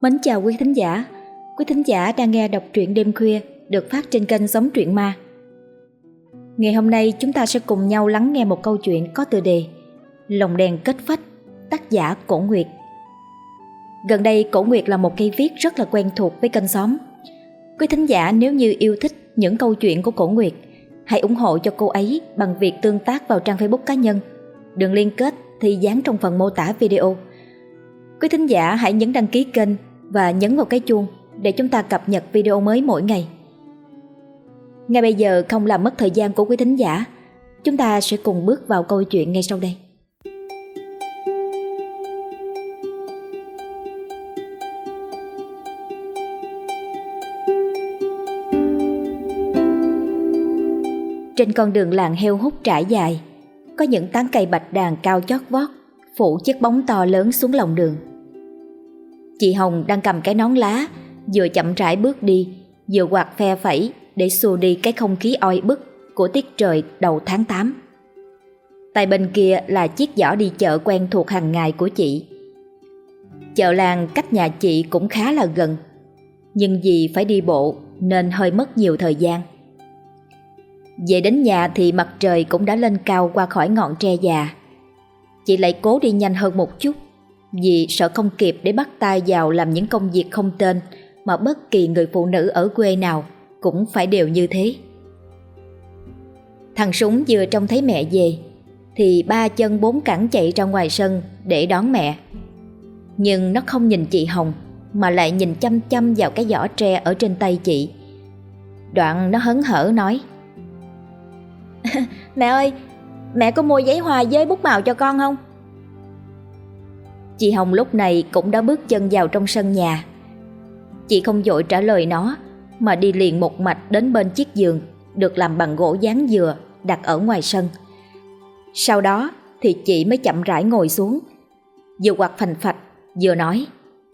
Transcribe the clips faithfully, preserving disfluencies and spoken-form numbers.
Mến chào quý thính giả. Quý thính giả đang nghe đọc truyện đêm khuya được phát trên kênh Sống Truyện Ma. Ngày hôm nay chúng ta sẽ cùng nhau lắng nghe một câu chuyện có tựa đề Lồng đèn kết phách, tác giả Cổ Nguyệt. Gần đây Cổ Nguyệt là một cây viết rất là quen thuộc với kênh Xóm. Quý thính giả nếu như yêu thích những câu chuyện của Cổ Nguyệt, hãy ủng hộ cho cô ấy bằng việc tương tác vào trang Facebook cá nhân. Đường liên kết thì dán trong phần mô tả video. Quý thính giả hãy nhấn đăng ký kênh và nhấn vào cái chuông để chúng ta cập nhật video mới mỗi ngày. Ngay bây giờ không làm mất thời gian của quý thính giả, chúng ta sẽ cùng bước vào câu chuyện ngay sau đây. Trên con đường làng heo hút trải dài, có những tán cây bạch đàn cao chót vót phủ chiếc bóng to lớn xuống lòng đường. Chị Hồng đang cầm cái nón lá, vừa chậm rãi bước đi, vừa quạt phe phẩy để xua đi cái không khí oi bức của tiết trời đầu tháng tám. Tay bên kia là chiếc giỏ đi chợ quen thuộc hàng ngày của chị. Chợ làng cách nhà chị cũng khá là gần, nhưng vì phải đi bộ nên hơi mất nhiều thời gian. Về đến nhà thì mặt trời cũng đã lên cao qua khỏi ngọn tre già. Chị lại cố đi nhanh hơn một chút, vì sợ không kịp để bắt tay vào làm những công việc không tên mà bất kỳ người phụ nữ ở quê nào cũng phải đều như thế. Thằng Súng vừa trông thấy mẹ về thì ba chân bốn cẳng chạy ra ngoài sân để đón mẹ. Nhưng nó không nhìn chị Hồng mà lại nhìn chăm chăm vào cái giỏ tre ở trên tay chị. Đoạn nó hớn hở nói: Mẹ ơi, mẹ có mua giấy hoa với bút màu cho con không? Chị Hồng lúc này cũng đã bước chân vào trong sân nhà. Chị không vội trả lời nó, mà đi liền một mạch đến bên chiếc giường được làm bằng gỗ dán dừa đặt ở ngoài sân. Sau đó thì chị mới chậm rãi ngồi xuống, vừa quạt phành phạch vừa nói: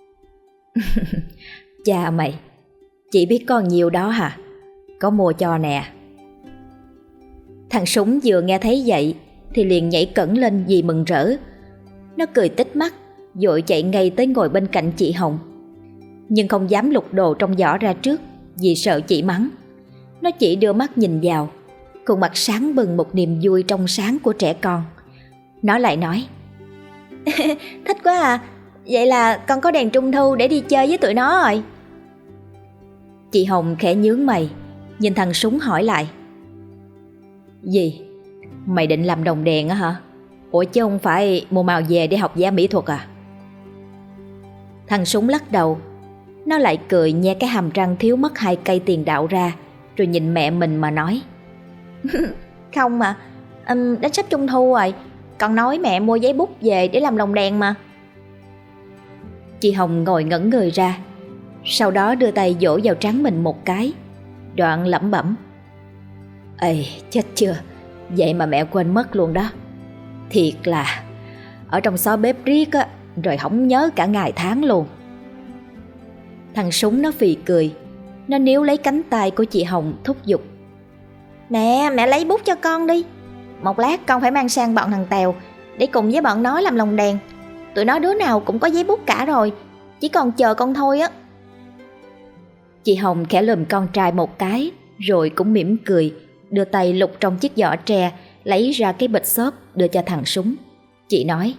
Cha mày, chị biết con nhiều đó hả? Có mua cho nè. Thằng Súng vừa nghe thấy vậy thì liền nhảy cẫng lên vì mừng rỡ. Nó cười tít mắt, vội chạy ngay tới ngồi bên cạnh chị Hồng, nhưng không dám lục đồ trong giỏ ra trước vì sợ chị mắng. Nó chỉ đưa mắt nhìn vào, khuôn mặt sáng bừng một niềm vui trong sáng của trẻ con. Nó lại nói: Thích quá à, vậy là con có đèn trung thu để đi chơi với tụi nó rồi. Chị Hồng khẽ nhướng mày, nhìn thằng Súng hỏi lại: Gì? Mày định làm đồng đèn á hả? Ủa chứ không phải mua màu về để học vẽ mỹ thuật à? Thằng Súng lắc đầu. Nó lại cười nhe cái hàm răng thiếu mất hai cây tiền đạo ra, rồi nhìn mẹ mình mà nói: Không mà, um, đến sắp trung thu rồi, con nói mẹ mua giấy bút về để làm lồng đèn mà. Chị Hồng ngồi ngẩn người ra, sau đó đưa tay vỗ vào trán mình một cái, đoạn lẩm bẩm: Ê, chết chưa, vậy mà mẹ quên mất luôn đó. Thiệt là ở trong xó bếp riết á, rồi không nhớ cả ngày tháng luôn. Thằng Súng nó phì cười. Nó níu lấy cánh tay của chị Hồng thúc giục: Mẹ, mẹ lấy bút cho con đi. Một lát con phải mang sang bọn thằng Tèo để cùng với bọn nó làm lồng đèn. Tụi nó đứa nào cũng có giấy bút cả rồi, chỉ còn chờ con thôi á. Chị Hồng khẽ lườm con trai một cái, rồi cũng mỉm cười, đưa tay lục trong chiếc giỏ tre, lấy ra cái bịch xốp đưa cho thằng Súng. Chị nói: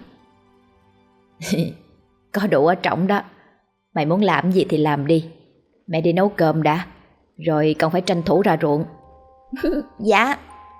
Có đủ ở trọng đó, mày muốn làm gì thì làm đi. Mẹ đi nấu cơm đã, rồi còn phải tranh thủ ra ruộng. Dạ.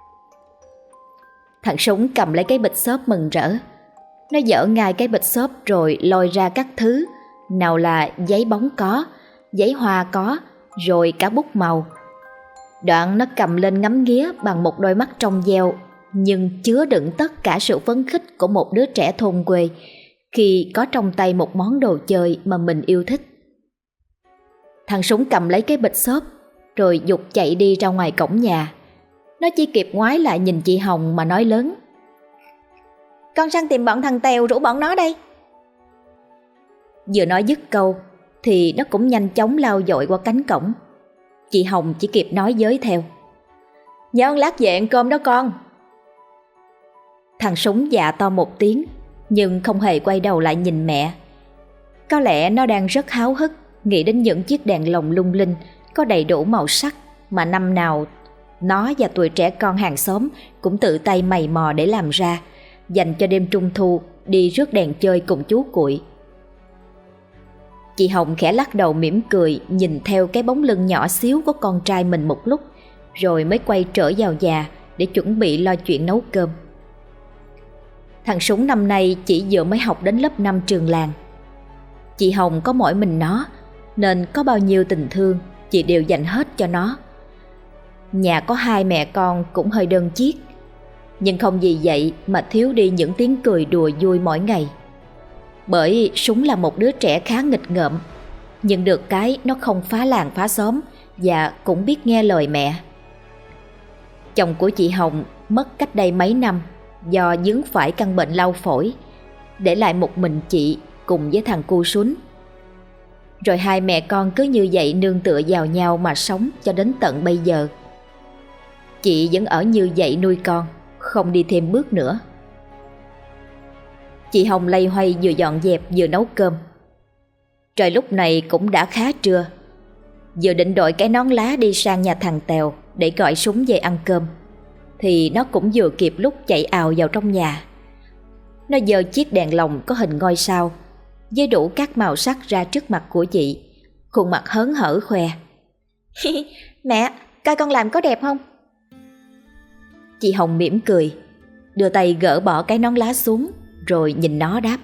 Thằng Súng cầm lấy cái bịch xốp mừng rỡ. Nó dỡ ngay cái bịch xốp rồi lôi ra các thứ. Nào là giấy bóng có, giấy hoa có, rồi cả bút màu. Đoạn nó cầm lên ngắm nghía bằng một đôi mắt trong veo, nhưng chứa đựng tất cả sự phấn khích của một đứa trẻ thôn quê khi có trong tay một món đồ chơi mà mình yêu thích. Thằng Súng cầm lấy cái bịch xốp rồi giục chạy đi ra ngoài cổng nhà. Nó chỉ kịp ngoái lại nhìn chị Hồng mà nói lớn: Con sang tìm bọn thằng Tèo rủ bọn nó đây. Vừa nói dứt câu thì nó cũng nhanh chóng lao dội qua cánh cổng. Chị Hồng chỉ kịp nói với theo: Nhớ lát về ăn cơm đó con. Thằng Súng dạ to một tiếng, nhưng không hề quay đầu lại nhìn mẹ. Có lẽ nó đang rất háo hức nghĩ đến những chiếc đèn lồng lung linh có đầy đủ màu sắc mà năm nào nó và tụi trẻ con hàng xóm cũng tự tay mày mò để làm ra, dành cho đêm trung thu đi rước đèn chơi cùng chú Cuội. Chị Hồng khẽ lắc đầu mỉm cười, nhìn theo cái bóng lưng nhỏ xíu của con trai mình một lúc, rồi mới quay trở vào nhà để chuẩn bị lo chuyện nấu cơm. Thằng Súng năm nay chỉ vừa mới học đến lớp năm trường làng. Chị Hồng có mỗi mình nó, nên có bao nhiêu tình thương chị đều dành hết cho nó. Nhà có hai mẹ con cũng hơi đơn chiếc, nhưng không vì vậy mà thiếu đi những tiếng cười đùa vui mỗi ngày. Bởi Súng là một đứa trẻ khá nghịch ngợm, nhưng được cái nó không phá làng phá xóm và cũng biết nghe lời mẹ. Chồng của chị Hồng mất cách đây mấy năm do vướng phải căn bệnh lao phổi, để lại một mình chị cùng với thằng cu Sún. Rồi hai mẹ con cứ như vậy nương tựa vào nhau mà sống cho đến tận bây giờ. Chị vẫn ở như vậy nuôi con, không đi thêm bước nữa. Chị Hồng loay hoay vừa dọn dẹp vừa nấu cơm. Trời lúc này cũng đã khá trưa. Vừa định đội cái nón lá đi sang nhà thằng Tèo để gọi Súng về ăn cơm, thì nó cũng vừa kịp lúc chạy ào vào trong nhà. Nó giơ chiếc đèn lồng có hình ngôi sao với đủ các màu sắc ra trước mặt của chị, khuôn mặt hớn hở khoe: "Mẹ, coi con làm có đẹp không?" Chị Hồng mỉm cười, đưa tay gỡ bỏ cái nón lá xuống, rồi nhìn nó đáp: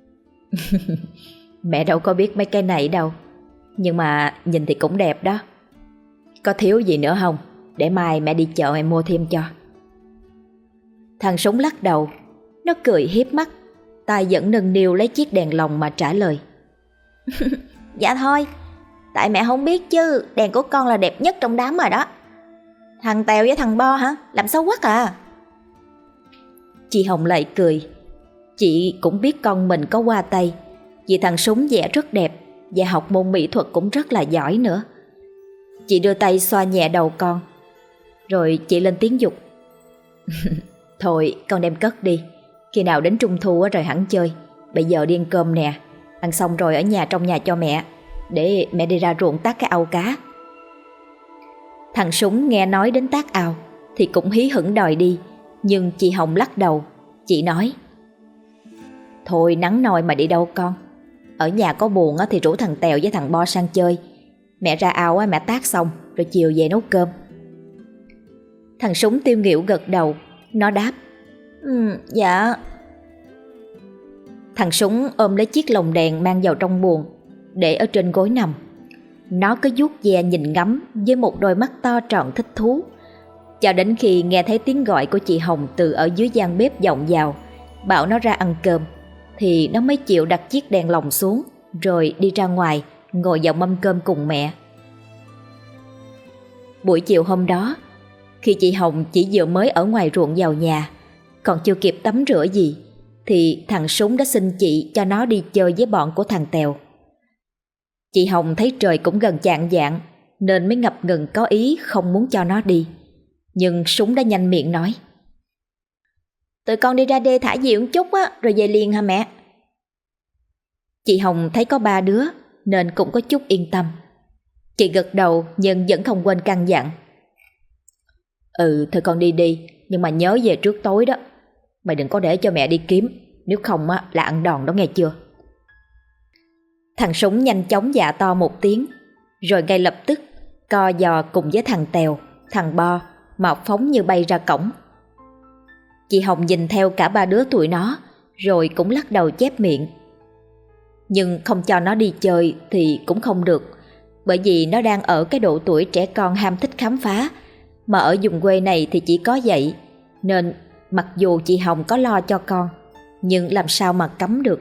"Mẹ đâu có biết mấy cái này đâu, nhưng mà nhìn thì cũng đẹp đó. Có thiếu gì nữa không? Để mai mẹ đi chợ em mua thêm cho." Thằng Súng lắc đầu. Nó cười hiếp mắt, tay vẫn nâng niu lấy chiếc đèn lồng mà trả lời: "Dạ thôi, tại mẹ không biết chứ, đèn của con là đẹp nhất trong đám rồi đó. Thằng Tèo với thằng Bo hả? Làm xấu quắc à." Chị Hồng lại cười. Chị cũng biết con mình có qua tay, vì thằng Súng vẽ rất đẹp và học môn mỹ thuật cũng rất là giỏi nữa. Chị đưa tay xoa nhẹ đầu con, rồi chị lên tiếng giục: "Thôi con đem cất đi, khi nào đến trung thu rồi hẳn chơi. Bây giờ đi ăn cơm nè, ăn xong rồi ở nhà trong nhà cho mẹ, để mẹ đi ra ruộng tác cái ao cá." Thằng Súng nghe nói đến tác ao thì cũng hí hửng đòi đi, nhưng chị Hồng lắc đầu. Chị nói: "Thôi nắng nôi mà đi đâu con. Ở nhà có buồn thì rủ thằng Tèo với thằng Bo sang chơi. Mẹ ra ao mẹ tác xong rồi chiều về nấu cơm." Thằng Súng tiêu nghỉu gật đầu. Nó đáp: "Ừ, dạ." Thằng Súng ôm lấy chiếc lồng đèn mang vào trong buồng, để ở trên gối nằm. Nó cứ vuốt ve nhìn ngắm với một đôi mắt to tròn thích thú, cho đến khi nghe thấy tiếng gọi của chị Hồng từ ở dưới gian bếp vọng vào, bảo nó ra ăn cơm, thì nó mới chịu đặt chiếc đèn lồng xuống, rồi đi ra ngoài ngồi vào mâm cơm cùng mẹ. Buổi chiều hôm đó, khi chị Hồng chỉ vừa mới ở ngoài ruộng vào nhà, còn chưa kịp tắm rửa gì, thì thằng Súng đã xin chị cho nó đi chơi với bọn của thằng Tèo. Chị Hồng thấy trời cũng gần chạng vạng, nên mới ngập ngừng có ý không muốn cho nó đi. Nhưng Súng đã nhanh miệng nói: "Tụi con đi ra đê thả diều một chút á, rồi về liền hả mẹ?" Chị Hồng thấy có ba đứa nên cũng có chút yên tâm. Chị gật đầu nhưng vẫn không quên căn dặn: "Ừ, thôi con đi đi, nhưng mà nhớ về trước tối đó. Mày đừng có để cho mẹ đi kiếm, nếu không á là ăn đòn đó nghe chưa?" Thằng Súng nhanh chóng dạ to một tiếng, rồi ngay lập tức co giò cùng với thằng Tèo, thằng Bo mà phóng như bay ra cổng. Chị Hồng nhìn theo cả ba đứa tụi nó, rồi cũng lắc đầu chép miệng. Nhưng không cho nó đi chơi thì cũng không được, bởi vì nó đang ở cái độ tuổi trẻ con ham thích khám phá, mà ở vùng quê này thì chỉ có vậy. Nên mặc dù chị Hồng có lo cho con, nhưng làm sao mà cấm được.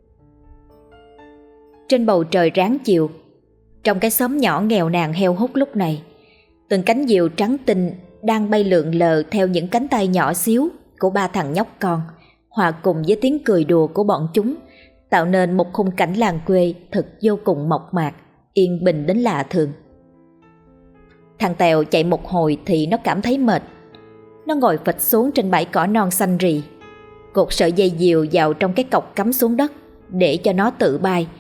Trên bầu trời ráng chiều, trong cái xóm nhỏ nghèo nàn heo hút lúc này, từng cánh diều trắng tinh đang bay lượn lờ theo những cánh tay nhỏ xíu của ba thằng nhóc con, hòa cùng với tiếng cười đùa của bọn chúng, tạo nên một khung cảnh làng quê thật vô cùng mộc mạc, yên bình đến lạ thường. Thằng Tèo chạy một hồi thì nó cảm thấy mệt. Nó ngồi phịch xuống trên bãi cỏ non xanh rì, cột sợi dây diều vào trong cái cọc cắm xuống đất để cho nó tự bay,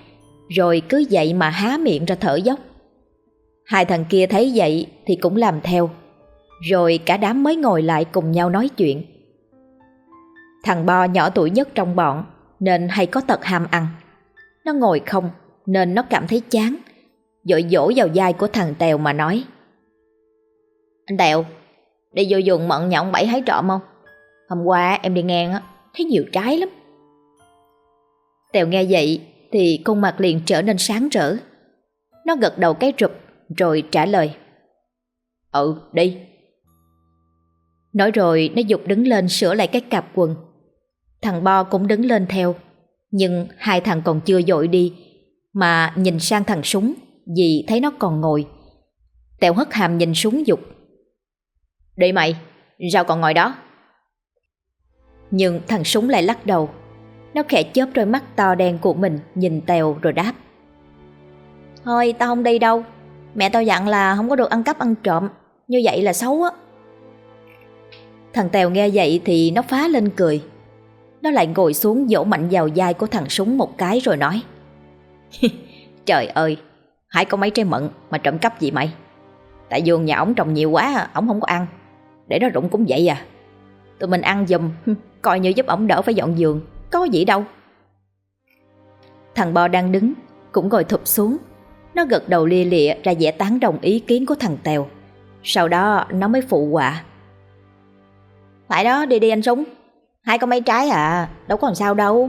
rồi cứ vậy mà há miệng ra thở dốc. Hai thằng kia thấy vậy thì cũng làm theo, rồi cả đám mới ngồi lại cùng nhau nói chuyện. Thằng Bo nhỏ tuổi nhất trong bọn nên hay có tật ham ăn. Nó ngồi không nên nó cảm thấy chán, vội vỗ vào vai của thằng Tèo mà nói: "Anh Tèo, đi vô vườn mận nhà ông Bảy hái trộm không? Hôm qua em đi ngang á, thấy nhiều trái lắm." Tèo nghe vậy thì khuôn mặt liền trở nên sáng rỡ. Nó gật đầu cái rụp rồi trả lời: "Ừ, đi." Nói rồi nó giục đứng lên sửa lại cái cặp quần. Thằng Bo cũng đứng lên theo, nhưng hai thằng còn chưa vội đi mà nhìn sang thằng Súng vì thấy nó còn ngồi. Tèo hất hàm nhìn Súng giục: "Đi mày, sao còn ngồi đó?" Nhưng thằng Súng lại lắc đầu. Nó khẽ chớp đôi mắt to đen của mình nhìn Tèo rồi đáp: "Thôi tao không đi đâu. Mẹ tao dặn là không có được ăn cắp ăn trộm, như vậy là xấu á." Thằng Tèo nghe vậy thì nó phá lên cười. Nó lại ngồi xuống vỗ mạnh vào vai của thằng Súng một cái rồi nói: "Trời ơi, hãy có mấy trái mận mà trộm cắp gì mày? Tại vườn nhà ổng trồng nhiều quá, ổng không có ăn, để nó rụng cũng vậy à. Tụi mình ăn giùm, coi như giúp ổng đỡ phải dọn vườn, có gì đâu." Thằng Bo đang đứng cũng ngồi thụp xuống. Nó gật đầu lia lịa ra vẻ tán đồng ý kiến của thằng Tèo. Sau đó nó mới phụ họa: "Phải đó, đi đi anh Súng, hai có mấy trái à, đâu có làm sao đâu."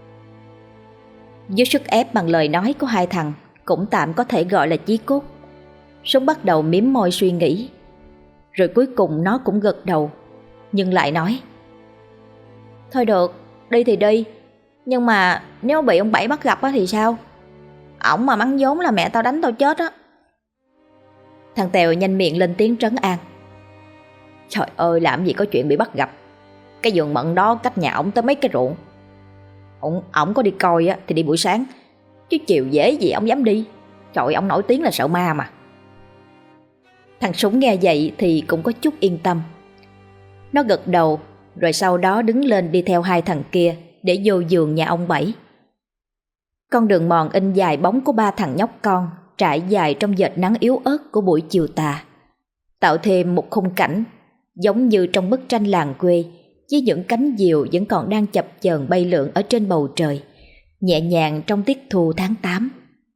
Dưới sức ép bằng lời nói của hai thằng cũng tạm có thể gọi là chí cốt, Súng bắt đầu mím môi suy nghĩ. Rồi cuối cùng nó cũng gật đầu, nhưng lại nói: "Thôi được, đi thì đi, nhưng mà nếu bị ông Bảy bắt gặp á thì sao? Ổng mà mắng vốn là mẹ tao đánh tao chết á." Thằng Tèo nhanh miệng lên tiếng trấn an: "Trời ơi, làm gì có chuyện bị bắt gặp. Cái vườn mận đó cách nhà ổng tới mấy cái ruộng. Ổng, ổng có đi coi á thì đi buổi sáng, chứ chiều dễ gì ổng dám đi. Trời, ổng nổi tiếng là sợ ma mà." Thằng Súng nghe vậy thì cũng có chút yên tâm. Nó gật đầu rồi sau đó đứng lên đi theo hai thằng kia để vô vườn nhà ông Bảy. Con đường mòn in dài bóng của ba thằng nhóc con trải dài trong vệt nắng yếu ớt của buổi chiều tà, tạo thêm một khung cảnh giống như trong bức tranh làng quê, với những cánh diều vẫn còn đang chập chờn bay lượn ở trên bầu trời, nhẹ nhàng trong tiết thu tháng tám.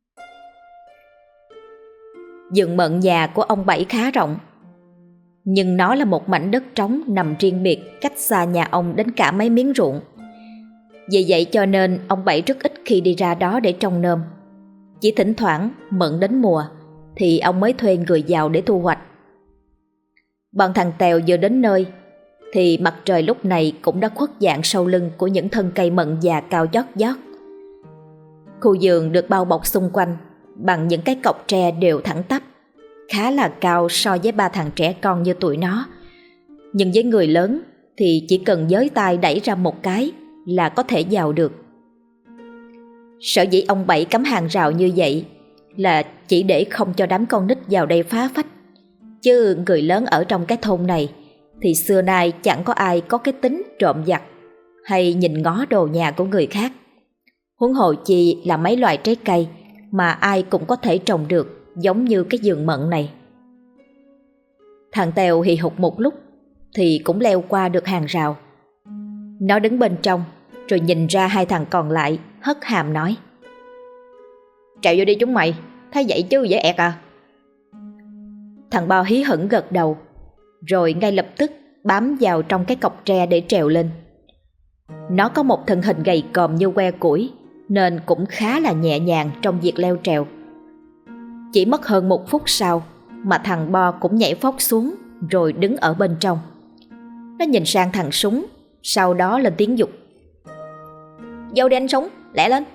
Vườn mận nhà của ông Bảy khá rộng, nhưng nó là một mảnh đất trống nằm riêng biệt cách xa nhà ông đến cả mấy miếng ruộng. Vì vậy cho nên ông Bảy rất ít khi đi ra đó để trông nom. Chỉ thỉnh thoảng mận đến mùa thì ông mới thuê người vào để thu hoạch. Bọn thằng Tèo vừa đến nơi thì mặt trời lúc này cũng đã khuất dạng sau lưng của những thân cây mận già cao chót vót. Khu vườn được bao bọc xung quanh bằng những cái cọc tre đều thẳng tắp, khá là cao so với ba thằng trẻ con như tụi nó. Nhưng với người lớn thì chỉ cần giới tay đẩy ra một cái là có thể vào được. Sở dĩ ông Bảy cắm hàng rào như vậy là chỉ để không cho đám con nít vào đây phá phách. Chứ người lớn ở trong cái thôn này thì xưa nay chẳng có ai có cái tính trộm vặt hay nhìn ngó đồ nhà của người khác. Huống hồ chi là mấy loại trái cây mà ai cũng có thể trồng được, giống như cái vườn mận này. Thằng Tèo hì hục một lúc thì cũng leo qua được hàng rào. Nó đứng bên trong rồi nhìn ra hai thằng còn lại, hất hàm nói: "Trèo vô đi chúng mày, thấy vậy chứ dễ ẹt à." Thằng Bo hí hửng gật đầu, rồi ngay lập tức bám vào trong cái cọc tre để trèo lên. Nó có một thân hình gầy còm như que củi nên cũng khá là nhẹ nhàng trong việc leo trèo. Chỉ mất hơn một phút sau mà thằng Bo cũng nhảy phóc xuống rồi đứng ở bên trong. Nó nhìn sang thằng Súng, sau đó lên tiếng giục: "Vô đi anh Súng, lẹ lên."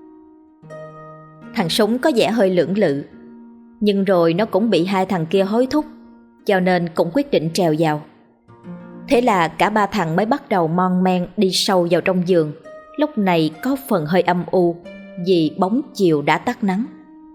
Thằng Súng có vẻ hơi lưỡng lự, nhưng rồi nó cũng bị hai thằng kia hối thúc, cho nên cũng quyết định trèo vào. Thế là cả ba thằng mới bắt đầu mon men đi sâu vào trong vườn. Lúc này có phần hơi âm u vì bóng chiều đã tắt nắng.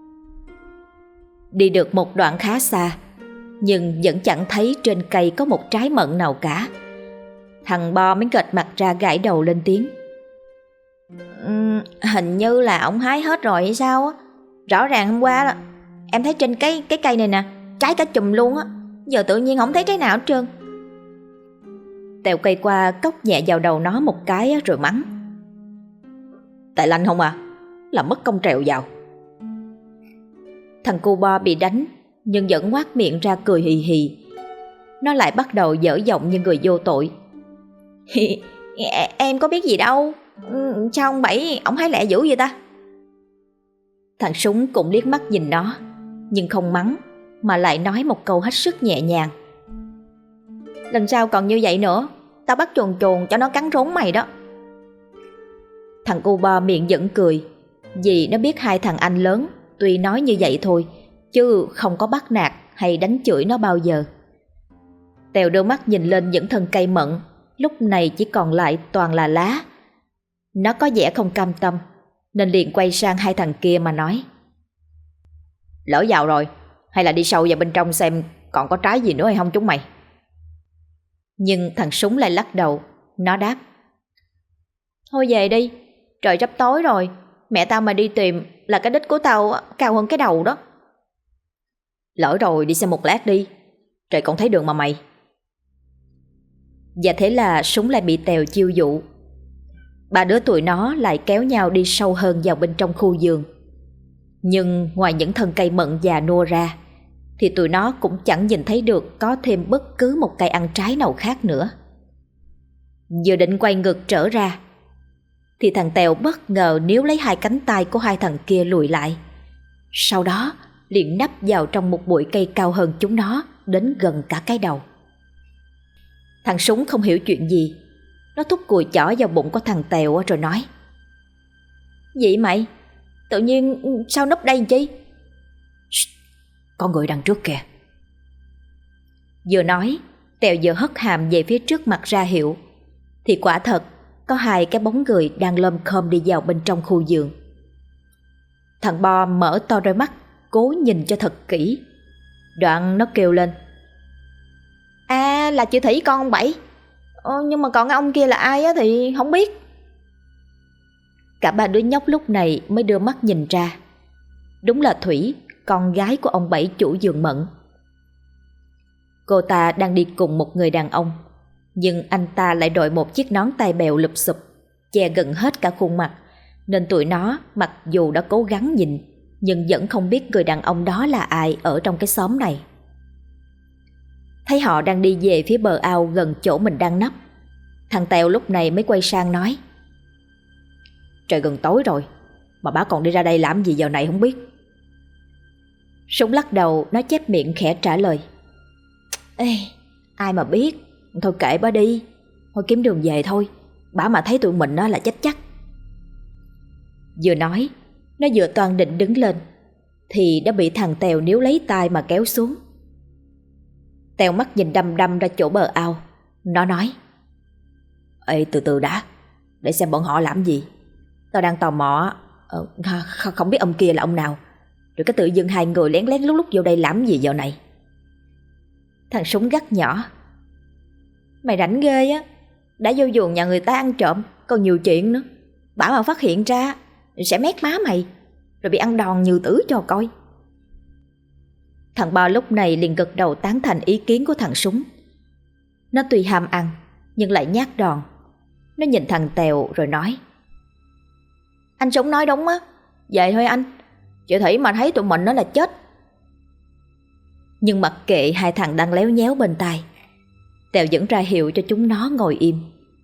Đi được một đoạn khá xa, nhưng vẫn chẳng thấy trên cây có một trái mận nào cả. Thằng Bo mới gật mặt ra gãi đầu lên tiếng: Ừm, hình như là ổng hái hết rồi hay sao á. Rõ ràng hôm qua là em thấy trên cái cái cây này nè, trái cả chùm luôn á. Giờ tự nhiên không thấy trái nào hết trơn. Tèo cây qua cốc nhẹ vào đầu nó một cái rồi mắng: Tại lanh không à, làm mất công trèo vào. Thằng cu bo bị đánh nhưng vẫn ngoác miệng ra cười hì hì. Nó lại bắt đầu dở giọng như người vô tội: Em có biết gì đâu, sao ông Bảy ổng hái lẹ dữ vậy ta? Thằng Súng cũng liếc mắt nhìn nó, nhưng không mắng, mà lại nói một câu hết sức nhẹ nhàng: Lần sau còn như vậy nữa, tao bắt chuồn chuồn cho nó cắn rốn mày đó. Thằng cu bo miệng vẫn cười, vì nó biết hai thằng anh lớn tuy nói như vậy thôi, chứ không có bắt nạt hay đánh chửi nó bao giờ. Tèo đưa mắt nhìn lên những thân cây mận, lúc này chỉ còn lại toàn là lá. Nó có vẻ không cam tâm, nên liền quay sang hai thằng kia mà nói: Lỡ vào rồi, hay là đi sâu vào bên trong xem còn có trái gì nữa hay không chúng mày. Nhưng thằng Súng lại lắc đầu. Nó đáp: Thôi về đi, trời sắp tối rồi, mẹ tao mà đi tìm là cái đít của tao cao hơn cái đầu đó. Lỡ rồi đi xem một lát đi, trời còn thấy đường mà mày. Và thế là Súng lại bị Tèo chiêu dụ. Ba đứa tụi nó lại kéo nhau đi sâu hơn vào bên trong khu vườn. Nhưng ngoài những thân cây mận già nua ra, thì tụi nó cũng chẳng nhìn thấy được có thêm bất cứ một cây ăn trái nào khác nữa. Vừa định quay ngược trở ra, thì thằng Tèo bất ngờ níu lấy hai cánh tay của hai thằng kia lùi lại. Sau đó liền nấp vào trong một bụi cây cao hơn chúng nó đến gần cả cái đầu. Thằng Súng không hiểu chuyện gì. Nó thúc cùi chỏ vào bụng của thằng Tèo rồi nói: Gì mày? Tự nhiên sao núp đây chi? Có người đằng trước kìa. Vừa nói, Tèo vừa hất hàm về phía trước mặt ra hiệu, thì quả thật có hai cái bóng người đang lom khom đi vào bên trong khu vườn. Thằng Bo mở to đôi mắt, cố nhìn cho thật kỹ. Đoạn nó kêu lên: À, là chị Thủy con ông Bảy. ờ, Nhưng mà còn cái ông kia là ai á thì không biết. Cả ba đứa nhóc lúc này mới đưa mắt nhìn ra. Đúng là Thủy, con gái của ông Bảy chủ vườn mận. Cô ta đang đi cùng một người đàn ông, nhưng anh ta lại đội một chiếc nón tai bèo lụp xụp, che gần hết cả khuôn mặt, nên tụi nó mặc dù đã cố gắng nhìn, nhưng vẫn không biết người đàn ông đó là ai ở trong cái xóm này. Thấy họ đang đi về phía bờ ao gần chỗ mình đang nấp, thằng Tèo lúc này mới quay sang nói: Trời gần tối rồi, mà bả còn đi ra đây làm gì giờ này không biết. Súng lắc đầu, nó chép miệng khẽ trả lời: Ê, ai mà biết, thôi kệ bả đi, thôi kiếm đường về thôi, bả mà thấy tụi mình là chết chắc. Vừa nói, nó vừa toan định đứng lên, thì đã bị thằng Tèo níu lấy tay mà kéo xuống. Tèo mắt nhìn đăm đăm ra chỗ bờ ao. Nó nói: Ê, từ từ đã, để xem bọn họ làm gì. Tao đang tò mò, ờ, không biết ông kia là ông nào, rồi cái tự dưng hai người lén lén lúc lúc vô đây làm gì giờ này. Thằng Súng gắt nhỏ: Mày rảnh ghê á, đã vô vườn nhà người ta ăn trộm, còn nhiều chuyện nữa. Bả mà phát hiện ra sẽ mét má mày, rồi bị ăn đòn như tử cho coi. Thằng Ba lúc này liền gật đầu tán thành ý kiến của thằng Súng. Nó tuy ham ăn nhưng lại nhát đòn. Nó nhìn thằng Tèo rồi nói: Anh Súng nói đúng á, về thôi anh, chị Thủy mà thấy tụi mình nó là chết. Nhưng mặc kệ hai thằng đang léo nhéo bên tai, Tèo vẫn ra hiệu cho chúng nó ngồi im.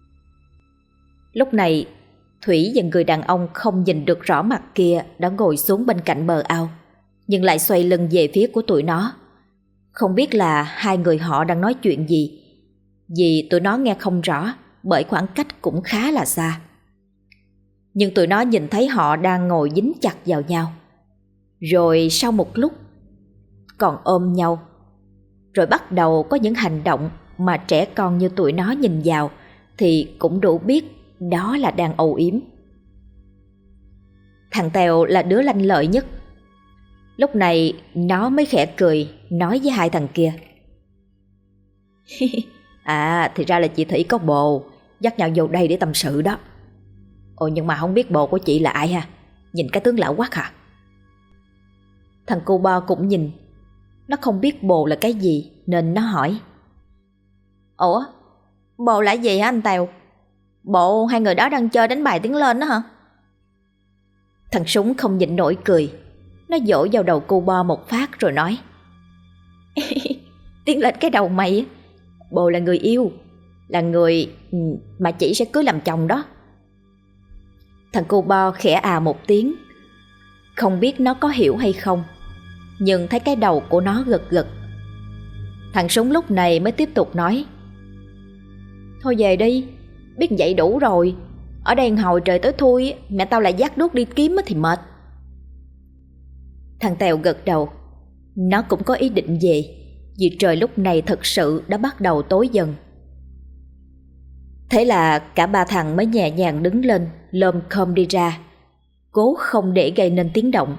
Lúc này Thủy và người đàn ông không nhìn được rõ mặt kia đã ngồi xuống bên cạnh bờ ao, nhưng lại xoay lưng về phía của tụi nó. Không biết là hai người họ đang nói chuyện gì, vì tụi nó nghe không rõ, bởi khoảng cách cũng khá là xa. Nhưng tụi nó nhìn thấy họ đang ngồi dính chặt vào nhau, rồi sau một lúc còn ôm nhau, rồi bắt đầu có những hành động mà trẻ con như tụi nó nhìn vào thì cũng đủ biết đó là đang âu yếm. Thằng Tèo là đứa lanh lợi nhất. Lúc này nó mới khẽ cười, nói với hai thằng kia: À, thì ra là chị Thủy có bồ, dắt nhau vô đây để tâm sự đó. Ồ, nhưng mà không biết bồ của chị là ai ha? Nhìn cái tướng lão quắc hả? Thằng cu bo cũng nhìn. Nó không biết bồ là cái gì nên nó hỏi. Ủa, bồ là gì hả anh Tèo? Bộ hai người đó đang chơi đánh bài tiến lên đó hả? Thằng Súng không nhịn nổi cười. Nó vỗ vào đầu cu bo một phát rồi nói. Tiến lên cái đầu mày. Bồ là người yêu, là người mà chị sẽ cưới làm chồng đó. Thằng cu bo khẽ à một tiếng. Không biết nó có hiểu hay không, nhưng thấy cái đầu của nó gật gật. Thằng Súng lúc này mới tiếp tục nói. Thôi về đi, biết vậy đủ rồi. Ở đây hồi trời tối thui, mẹ tao lại dắt đuốc đi kiếm thì mệt. Thằng Tèo gật đầu. Nó cũng có ý định về, vì trời lúc này thật sự đã bắt đầu tối dần. Thế là cả ba thằng mới nhẹ nhàng đứng lên, lom khom đi ra, cố không để gây nên tiếng động.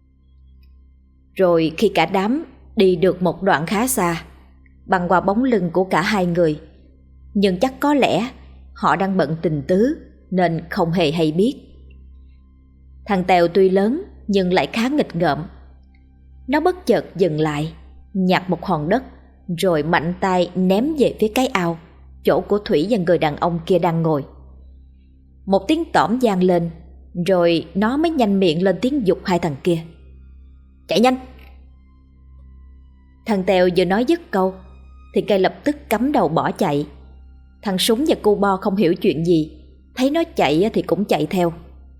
Rồi khi cả đám đi được một đoạn khá xa, băng qua bóng lưng của cả hai người, nhưng chắc có lẽ họ đang bận tình tứ nên không hề hay biết. Thằng Tèo tuy lớn nhưng lại khá nghịch ngợm. Nó bất chợt dừng lại, nhặt một hòn đất, rồi mạnh tay ném về phía cái ao, chỗ của Thủy và người đàn ông kia đang ngồi. Một tiếng tỏm vang lên, rồi nó mới nhanh miệng lên tiếng giục hai thằng kia. Chạy nhanh! Thằng Tèo vừa nói dứt câu thì cây lập tức cắm đầu bỏ chạy. Thằng Súng và cu bo không hiểu chuyện gì, thấy nó chạy thì cũng chạy theo.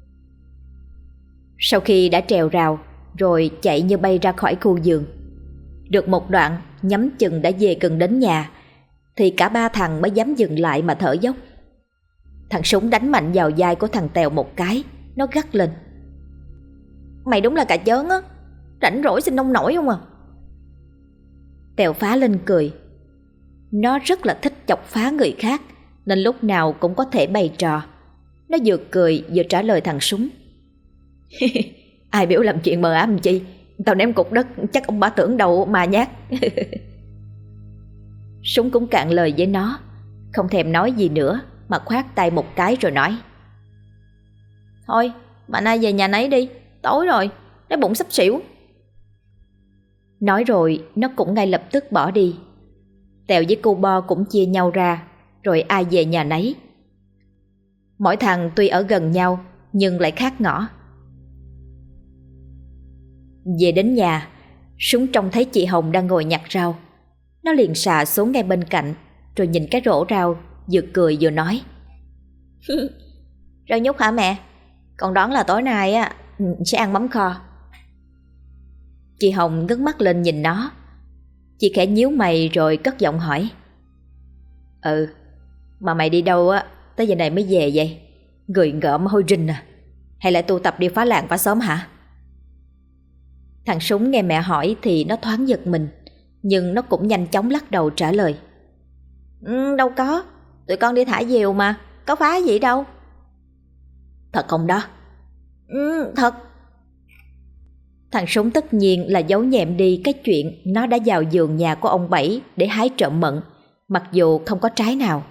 Sau khi đã trèo rào rồi chạy như bay ra khỏi khu vườn, được một đoạn nhắm chừng đã về gần đến nhà, thì cả ba thằng mới dám dừng lại mà thở dốc. Thằng Súng đánh mạnh vào vai của thằng Tèo một cái. Nó gắt lên. Mày đúng là cà chớn á, rảnh rỗi xin nông nổi không à? Tèo phá lên cười. Nó rất là thích chọc phá người khác, nên lúc nào cũng có thể bày trò. Nó vừa cười vừa trả lời thằng Súng. Ai biểu làm chuyện mờ ám chi, tao ném cục đất chắc ông bả tưởng đầu mà nhát. Súng cũng cạn lời với nó, không thèm nói gì nữa mà khoát tay một cái rồi nói. Thôi, mà nay về nhà nấy đi, tối rồi, đói bụng sắp xỉu. Nói rồi nó cũng ngay lập tức bỏ đi. Tèo với cu bo cũng chia nhau ra, rồi ai về nhà nấy. Mỗi thằng tuy ở gần nhau nhưng lại khác ngõ. Về đến nhà, Súng trông thấy chị Hồng đang ngồi nhặt rau. Nó liền xà xuống ngay bên cạnh, rồi nhìn cái rổ rau, vừa cười vừa nói. Rau nhút hả mẹ? Con đoán là tối nay á sẽ ăn mắm kho. Chị Hồng ngước mắt lên nhìn nó. Chị khẽ nhíu mày rồi cất giọng hỏi. Ừ, mà mày đi đâu á tới giờ này mới về vậy? Người ngợm hôi rình à? Hay là tụ tập đi phá làng phá xóm hả? Thằng Súng nghe mẹ hỏi thì nó thoáng giật mình, nhưng nó cũng nhanh chóng lắc đầu trả lời. Ừ, đâu có, tụi con đi thả diều mà, có phá gì đâu. Thật không đó? Ừ, thật. Thằng Súng tất nhiên là giấu nhẹm đi cái chuyện nó đã vào vườn nhà của ông Bảy để hái trộm mận, mặc dù không có trái nào.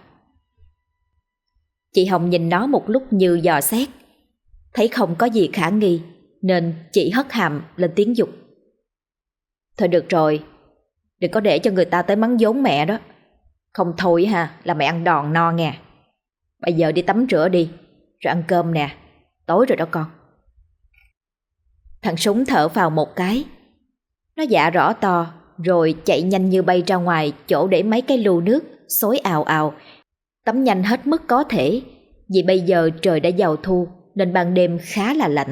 Chị Hồng nhìn nó một lúc như dò xét, thấy không có gì khả nghi nên chị hất hàm lên tiếng giục. Thôi được rồi, đừng có để cho người ta tới mắng vốn mẹ đó. Không thôi ha là mẹ ăn đòn no nghe. Bây giờ đi tắm rửa đi, rồi ăn cơm nè, tối rồi đó con. Thằng Súng thở vào một cái. Nó dạ rõ to, rồi chạy nhanh như bay ra ngoài chỗ để mấy cái lu nước xối ào ào, tắm nhanh hết mức có thể, vì bây giờ trời đã vào thu nên ban đêm khá là lạnh.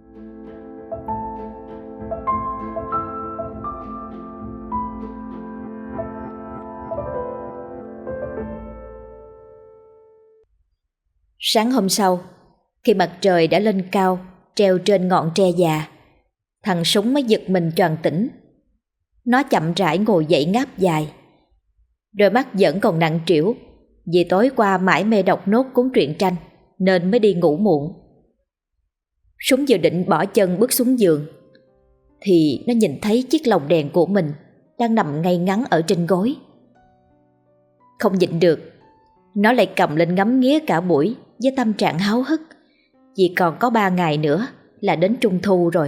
Sáng hôm sau, khi mặt trời đã lên cao, treo trên ngọn tre già, thằng Súng mới giật mình choàng tỉnh. Nó chậm rãi ngồi dậy ngáp dài. Đôi mắt vẫn còn nặng trĩu, vì tối qua mãi mê đọc nốt cuốn truyện tranh nên mới đi ngủ muộn. Súng vừa định bỏ chân bước xuống giường thì nó nhìn thấy chiếc lồng đèn của mình đang nằm ngay ngắn ở trên gối. Không nhịn được, nó lại cầm lên ngắm nghía cả buổi với tâm trạng háo hức, Chỉ còn có ba ngày nữa là đến Trung thu rồi.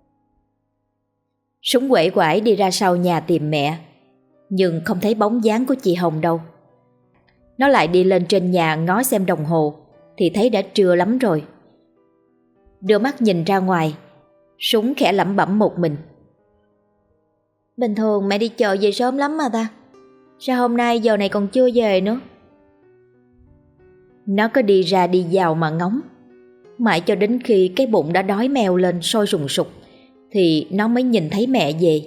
Súng uể oải đi ra sau nhà tìm mẹ, nhưng không thấy bóng dáng của chị Hồng đâu. Nó lại đi lên trên nhà ngó xem đồng hồ thì thấy đã trưa lắm rồi. Đưa mắt nhìn ra ngoài, Súng khẽ lẩm bẩm một mình. Bình thường mẹ đi chợ về sớm lắm mà ta, sao hôm nay giờ này còn chưa về nữa? Nó cứ đi ra đi vào mà ngóng, mãi cho đến khi cái bụng đã đói meo lên sôi sùng sục thì nó mới nhìn thấy mẹ về.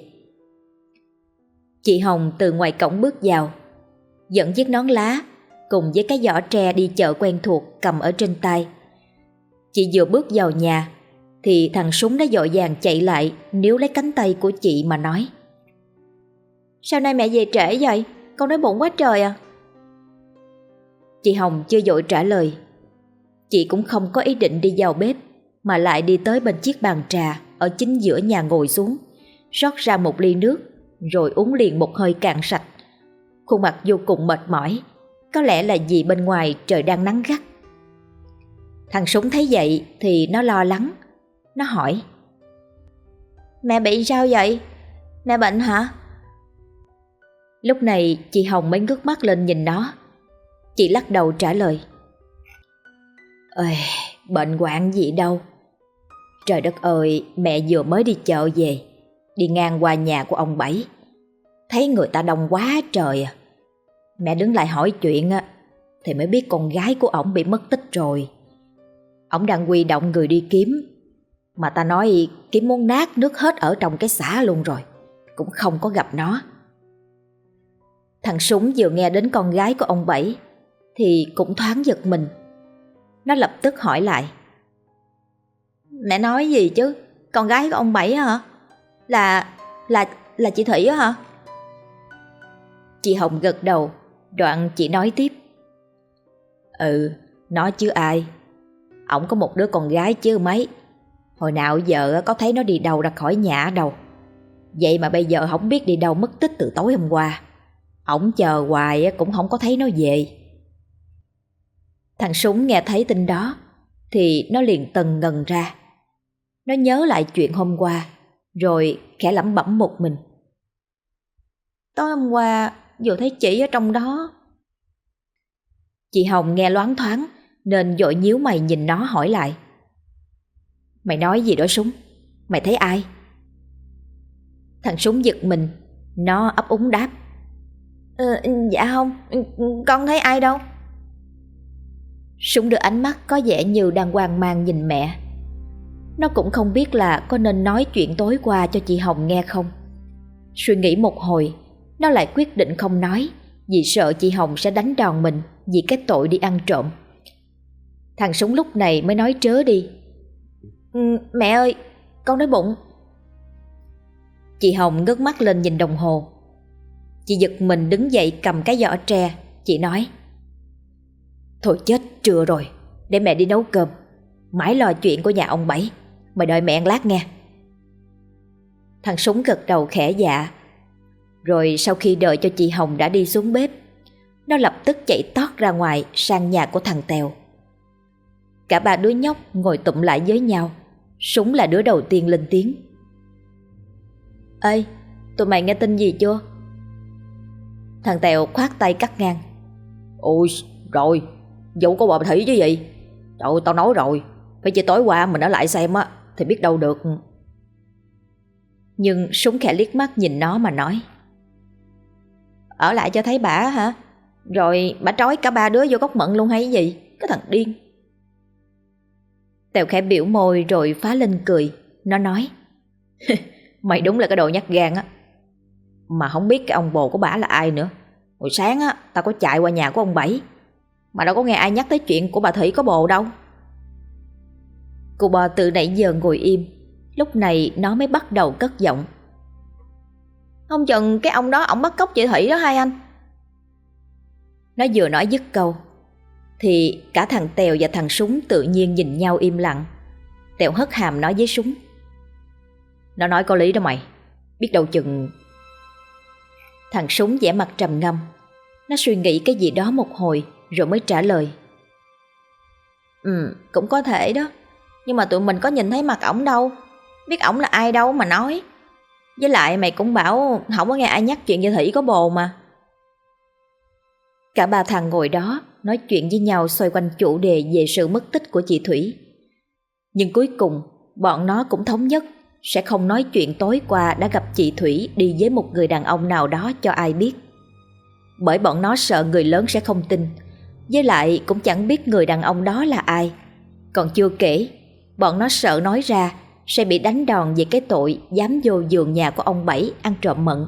Chị Hồng từ ngoài cổng bước vào, dẫn chiếc nón lá cùng với cái giỏ tre đi chợ quen thuộc cầm ở trên tay. Chị vừa bước vào nhà thì thằng Súng đã vội vàng chạy lại níu lấy cánh tay của chị mà nói: Sao nay mẹ về trễ vậy? Con đói bụng quá trời à. Chị Hồng chưa vội trả lời. Chị cũng không có ý định đi vào bếp, mà lại đi tới bên chiếc bàn trà ở chính giữa nhà ngồi xuống, rót ra một ly nước rồi uống liền một hơi cạn sạch. Khuôn mặt vô cùng mệt mỏi, có lẽ là vì bên ngoài trời đang nắng gắt. Thằng Súng thấy vậy thì nó lo lắng. Nó hỏi: Mẹ bị sao vậy? Mẹ bệnh hả? Lúc này chị Hồng mới ngước mắt lên nhìn nó. Chị lắc đầu trả lời: Ơi, bệnh hoạn gì đâu. Trời đất ơi, mẹ vừa mới đi chợ về, đi ngang qua nhà của ông Bảy, thấy người ta đông quá trời à. Mẹ đứng lại hỏi chuyện á, thì mới biết con gái của ổng bị mất tích rồi. Ổng đang huy động người đi kiếm, mà ta nói kiếm muốn nát nước hết ở trong cái xã luôn rồi, cũng không có gặp nó. Thằng Súng vừa nghe đến con gái của ông Bảy thì cũng thoáng giật mình. Nó lập tức hỏi lại: Mẹ nói gì chứ? Con gái của ông Bảy hả? Là, là, là chị Thủy á hả? Chị Hồng gật đầu, đoạn chị nói tiếp: Ừ, nó chứ ai. Ổng có một đứa con gái chứ mấy. Hồi nào giờ có thấy nó đi đâu ra khỏi nhà đâu. Vậy mà bây giờ không biết đi đâu mất tích từ tối hôm qua. Ổng chờ hoài cũng không có thấy nó về. Thằng Súng nghe thấy tin đó thì nó liền tần ngần ra. Nó nhớ lại chuyện hôm qua, rồi khẽ lẩm bẩm một mình: Tối hôm qua vừa thấy chị ở trong đó. Chị Hồng nghe loáng thoáng nên vội nhíu mày nhìn nó hỏi lại: Mày nói gì đó Súng? Mày thấy ai? Thằng Súng giật mình. Nó ấp úng đáp: ờ, Dạ không, con thấy ai đâu. Súng đưa ánh mắt có vẻ như đang hoang mang nhìn mẹ. Nó cũng không biết là có nên nói chuyện tối qua cho chị Hồng nghe không. Suy nghĩ một hồi, nó lại quyết định không nói, vì sợ chị Hồng sẽ đánh đòn mình vì cái tội đi ăn trộm. Thằng Súng lúc này mới nói trớ đi: ừ, Mẹ ơi, con đói bụng. Chị Hồng ngước mắt lên nhìn đồng hồ. Chị giật mình đứng dậy cầm cái giỏ tre. Chị nói: Thôi chết, trưa rồi, để mẹ đi nấu cơm. Mãi lo chuyện của nhà ông Bảy, mày đợi mẹ ăn lát nghe. Thằng Súng gật đầu khẽ dạ. Rồi sau khi đợi cho chị Hồng đã đi xuống bếp, nó lập tức chạy tót ra ngoài sang nhà của thằng Tèo. Cả ba đứa nhóc ngồi tụm lại với nhau. Súng là đứa đầu tiên lên tiếng: Ê, tụi mày nghe tin gì chưa? Thằng Tèo khoát tay cắt ngang: Ôi rồi, vụ của bà Thủy chứ gì. Trời ơi, tao nói rồi, phải chỉ tối qua mình ở lại xem á, thì biết đâu được. Nhưng Súng khẽ liếc mắt nhìn nó mà nói: Ở lại cho thấy bả hả? Rồi bả trói cả ba đứa vô gốc mận luôn hay gì? Cái thằng điên. Tèo khẽ biểu môi rồi phá lên cười. Nó nói: Mày đúng là cái đồ nhát gan á. Mà không biết cái ông bồ của bả là ai nữa. Hồi sáng á, tao có chạy qua nhà của ông Bảy, mà đâu có nghe ai nhắc tới chuyện của bà Thủy có bồ đâu. Cô bò từ nãy giờ ngồi im, lúc này nó mới bắt đầu cất giọng: Không chừng cái ông đó ổng bắt cóc chị Thủy đó hai anh. Nó vừa nói dứt câu thì cả thằng Tèo và thằng Súng tự nhiên nhìn nhau im lặng. Tèo hất hàm nói với Súng: Nó nói có lý đó mày, biết đâu chừng. Thằng Súng vẻ mặt trầm ngâm. Nó suy nghĩ cái gì đó một hồi rồi mới trả lời: Ừ, cũng có thể đó. Nhưng mà tụi mình có nhìn thấy mặt ổng đâu, biết ổng là ai đâu mà nói. Với lại mày cũng bảo không có nghe ai nhắc chuyện như Thủy có bồ mà. Cả ba thằng ngồi đó nói chuyện với nhau xoay quanh chủ đề về sự mất tích của chị Thủy. Nhưng cuối cùng bọn nó cũng thống nhất sẽ không nói chuyện tối qua đã gặp chị Thủy đi với một người đàn ông nào đó cho ai biết. Bởi bọn nó sợ người lớn sẽ không tin, với lại cũng chẳng biết người đàn ông đó là ai. Còn chưa kể, bọn nó sợ nói ra sẽ bị đánh đòn về cái tội dám vô giường nhà của ông Bảy ăn trộm mận.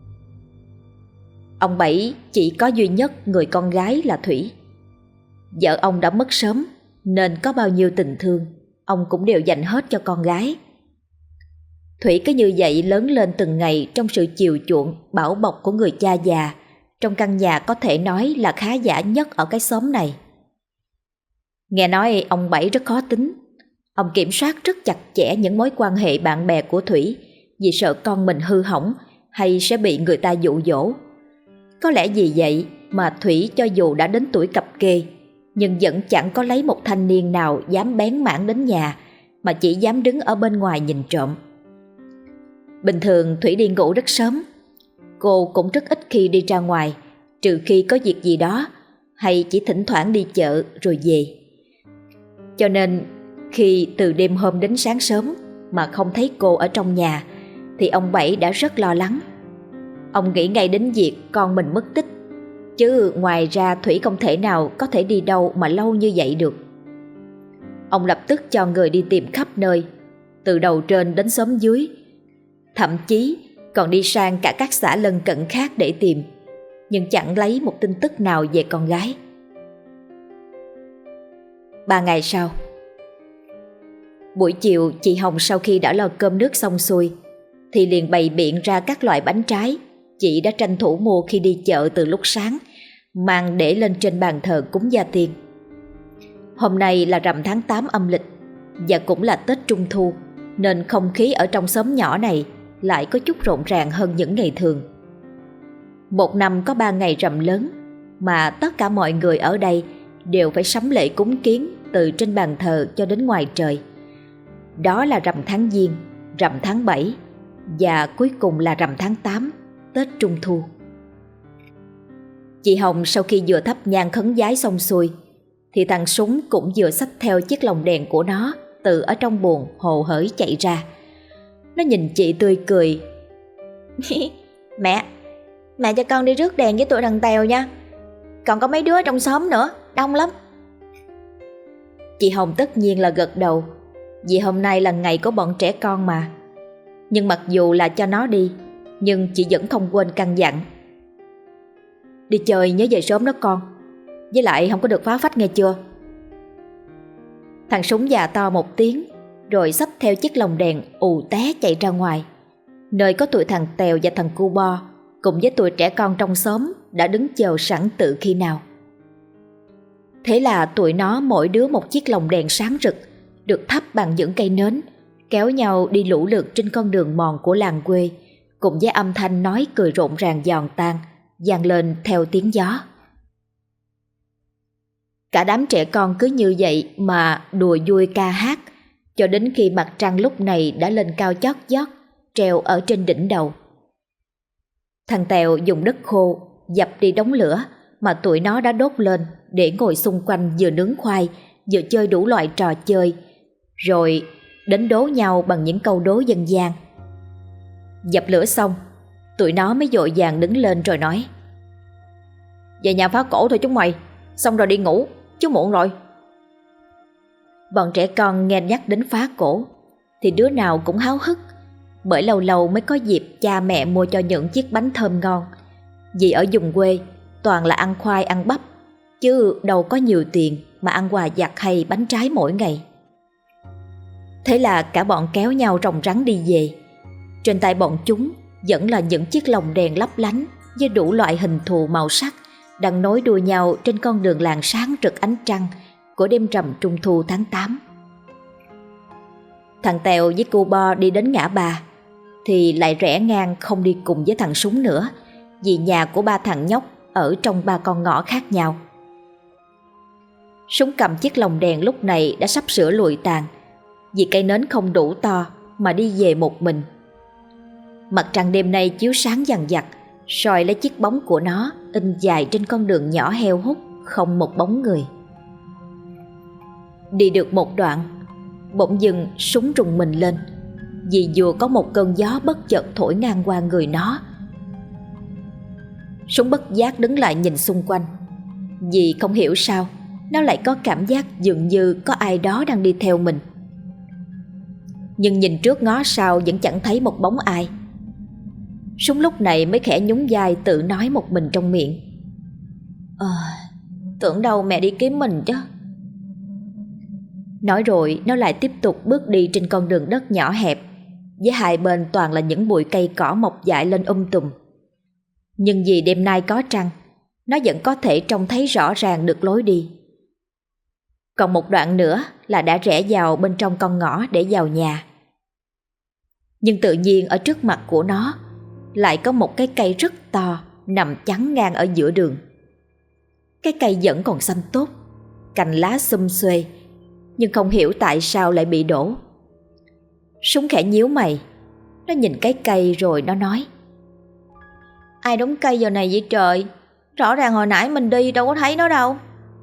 Ông Bảy chỉ có duy nhất người con gái là Thủy. Vợ ông đã mất sớm nên có bao nhiêu tình thương ông cũng đều dành hết cho con gái. Thủy cứ như vậy lớn lên từng ngày trong sự chiều chuộng, bảo bọc của người cha già, trong căn nhà có thể nói là khá giả nhất ở cái xóm này. Nghe nói ông Bảy rất khó tính. Ông kiểm soát rất chặt chẽ những mối quan hệ bạn bè của Thủy vì sợ con mình hư hỏng hay sẽ bị người ta dụ dỗ. Có lẽ vì vậy mà Thủy cho dù đã đến tuổi cập kê nhưng vẫn chẳng có lấy một thanh niên nào dám bén mảng đến nhà, mà chỉ dám đứng ở bên ngoài nhìn trộm. Bình thường Thủy đi ngủ rất sớm. Cô cũng rất ít khi đi ra ngoài, trừ khi có việc gì đó hay chỉ thỉnh thoảng đi chợ rồi về. Cho nên khi từ đêm hôm đến sáng sớm mà không thấy cô ở trong nhà thì ông Bảy đã rất lo lắng. Ông nghĩ ngay đến việc con mình mất tích, chứ ngoài ra Thủy không thể nào có thể đi đâu mà lâu như vậy được. Ông lập tức cho người đi tìm khắp nơi, từ đầu trên đến xóm dưới, thậm chí còn đi sang cả các xã lân cận khác để tìm, nhưng chẳng lấy một tin tức nào về con gái. Ba ngày sau, buổi chiều chị Hồng sau khi đã lo cơm nước xong xuôi thì liền bày biện ra các loại bánh trái chị đã tranh thủ mua khi đi chợ từ lúc sáng, mang để lên trên bàn thờ cúng gia tiên. Hôm nay là rằm tháng tám âm lịch và cũng là Tết Trung Thu, nên không khí ở trong xóm nhỏ này lại có chút rộn ràng hơn những ngày thường. Một năm có ba ngày rằm lớn mà tất cả mọi người ở đây đều phải sắm lễ cúng kiến từ trên bàn thờ cho đến ngoài trời. Đó là rằm tháng Giêng, rằm tháng bảy và cuối cùng là rằm tháng tám, Tết Trung Thu. Chị Hồng sau khi vừa thắp nhang khấn vái xong xuôi thì thằng Súng cũng vừa xách theo chiếc lồng đèn của nó từ ở trong buồng hồ hởi chạy ra. Nó nhìn chị tươi cười. Mẹ, mẹ cho con đi rước đèn với tụi thằng Tèo nha. Còn có mấy đứa trong xóm nữa, đông lắm. Chị Hồng tất nhiên là gật đầu, vì hôm nay là ngày của bọn trẻ con mà. Nhưng mặc dù là cho nó đi, nhưng chị vẫn không quên căn dặn: đi chơi nhớ về sớm đó con, với lại không có được phá phách nghe chưa. Thằng Súng già to một tiếng rồi xách theo chiếc lồng đèn ù té chạy ra ngoài, nơi có tụi thằng Tèo và thằng Cu Bo cùng với tụi trẻ con trong xóm đã đứng chờ sẵn từ khi nào. Thế là tụi nó mỗi đứa một chiếc lồng đèn sáng rực, được thắp bằng những cây nến, kéo nhau đi lũ lượt trên con đường mòn của làng quê, cùng với âm thanh nói cười rộn ràng giòn tan vang lên theo tiếng gió. Cả đám trẻ con cứ như vậy mà đùa vui ca hát, cho đến khi mặt trăng lúc này đã lên cao chót vót, treo ở trên đỉnh đầu. Thằng Tèo dùng đất khô dập đi đống lửa mà tụi nó đã đốt lên để ngồi xung quanh vừa nướng khoai vừa chơi đủ loại trò chơi, rồi đến đố nhau bằng những câu đố dân gian. Dập lửa xong, tụi nó mới vội vàng đứng lên rồi nói: về nhà phá cổ thôi chúng mày, xong rồi đi ngủ, chứ muộn rồi. Bọn trẻ con nghe nhắc đến phá cổ thì đứa nào cũng háo hức, bởi lâu lâu mới có dịp cha mẹ mua cho những chiếc bánh thơm ngon. Vì ở vùng quê toàn là ăn khoai ăn bắp, chứ đâu có nhiều tiền mà ăn quà vặt hay bánh trái mỗi ngày. Thế là cả bọn kéo nhau rồng rắn đi về. Trên tay bọn chúng vẫn là những chiếc lồng đèn lấp lánh với đủ loại hình thù màu sắc đang nối đuôi nhau trên con đường làng sáng rực ánh trăng của đêm rằm Trung Thu tháng tám. Thằng Tèo với cô Bo đi đến ngã ba thì lại rẽ ngang không đi cùng với thằng Súng nữa, vì nhà của ba thằng nhóc ở trong ba con ngõ khác nhau. Súng cầm chiếc lồng đèn lúc này đã sắp sửa lụi tàn, vì cây nến không đủ to mà đi về một mình. Mặt trăng đêm nay chiếu sáng dằn dặt, soi lấy chiếc bóng của nó in dài trên con đường nhỏ heo hút, không một bóng người. Đi được một đoạn, bỗng dưng súng rùng mình lên, vì vừa có một cơn gió bất chợt thổi ngang qua người nó. Súng bất giác đứng lại nhìn xung quanh, vì không hiểu sao nó lại có cảm giác dường như có ai đó đang đi theo mình. Nhưng nhìn trước ngó sau vẫn chẳng thấy một bóng ai. Súng lúc này mới khẽ nhún vai tự nói một mình trong miệng: Ờ, tưởng đâu mẹ đi kiếm mình chứ. Nói rồi nó lại tiếp tục bước đi trên con đường đất nhỏ hẹp, với hai bên toàn là những bụi cây cỏ mọc dại lên um tùm. Nhưng vì đêm nay có trăng, nó vẫn có thể trông thấy rõ ràng được lối đi. Còn một đoạn nữa là đã rẽ vào bên trong con ngõ để vào nhà. Nhưng tự nhiên ở trước mặt của nó lại có một cái cây rất to nằm chắn ngang ở giữa đường. Cái cây vẫn còn xanh tốt, cành lá xum xuê, nhưng không hiểu tại sao lại bị đổ. Súng khẽ nhíu mày, nó nhìn cái cây rồi nó nói: Ai đóng cây giờ này vậy trời? Rõ ràng hồi nãy mình đi đâu có thấy nó đâu.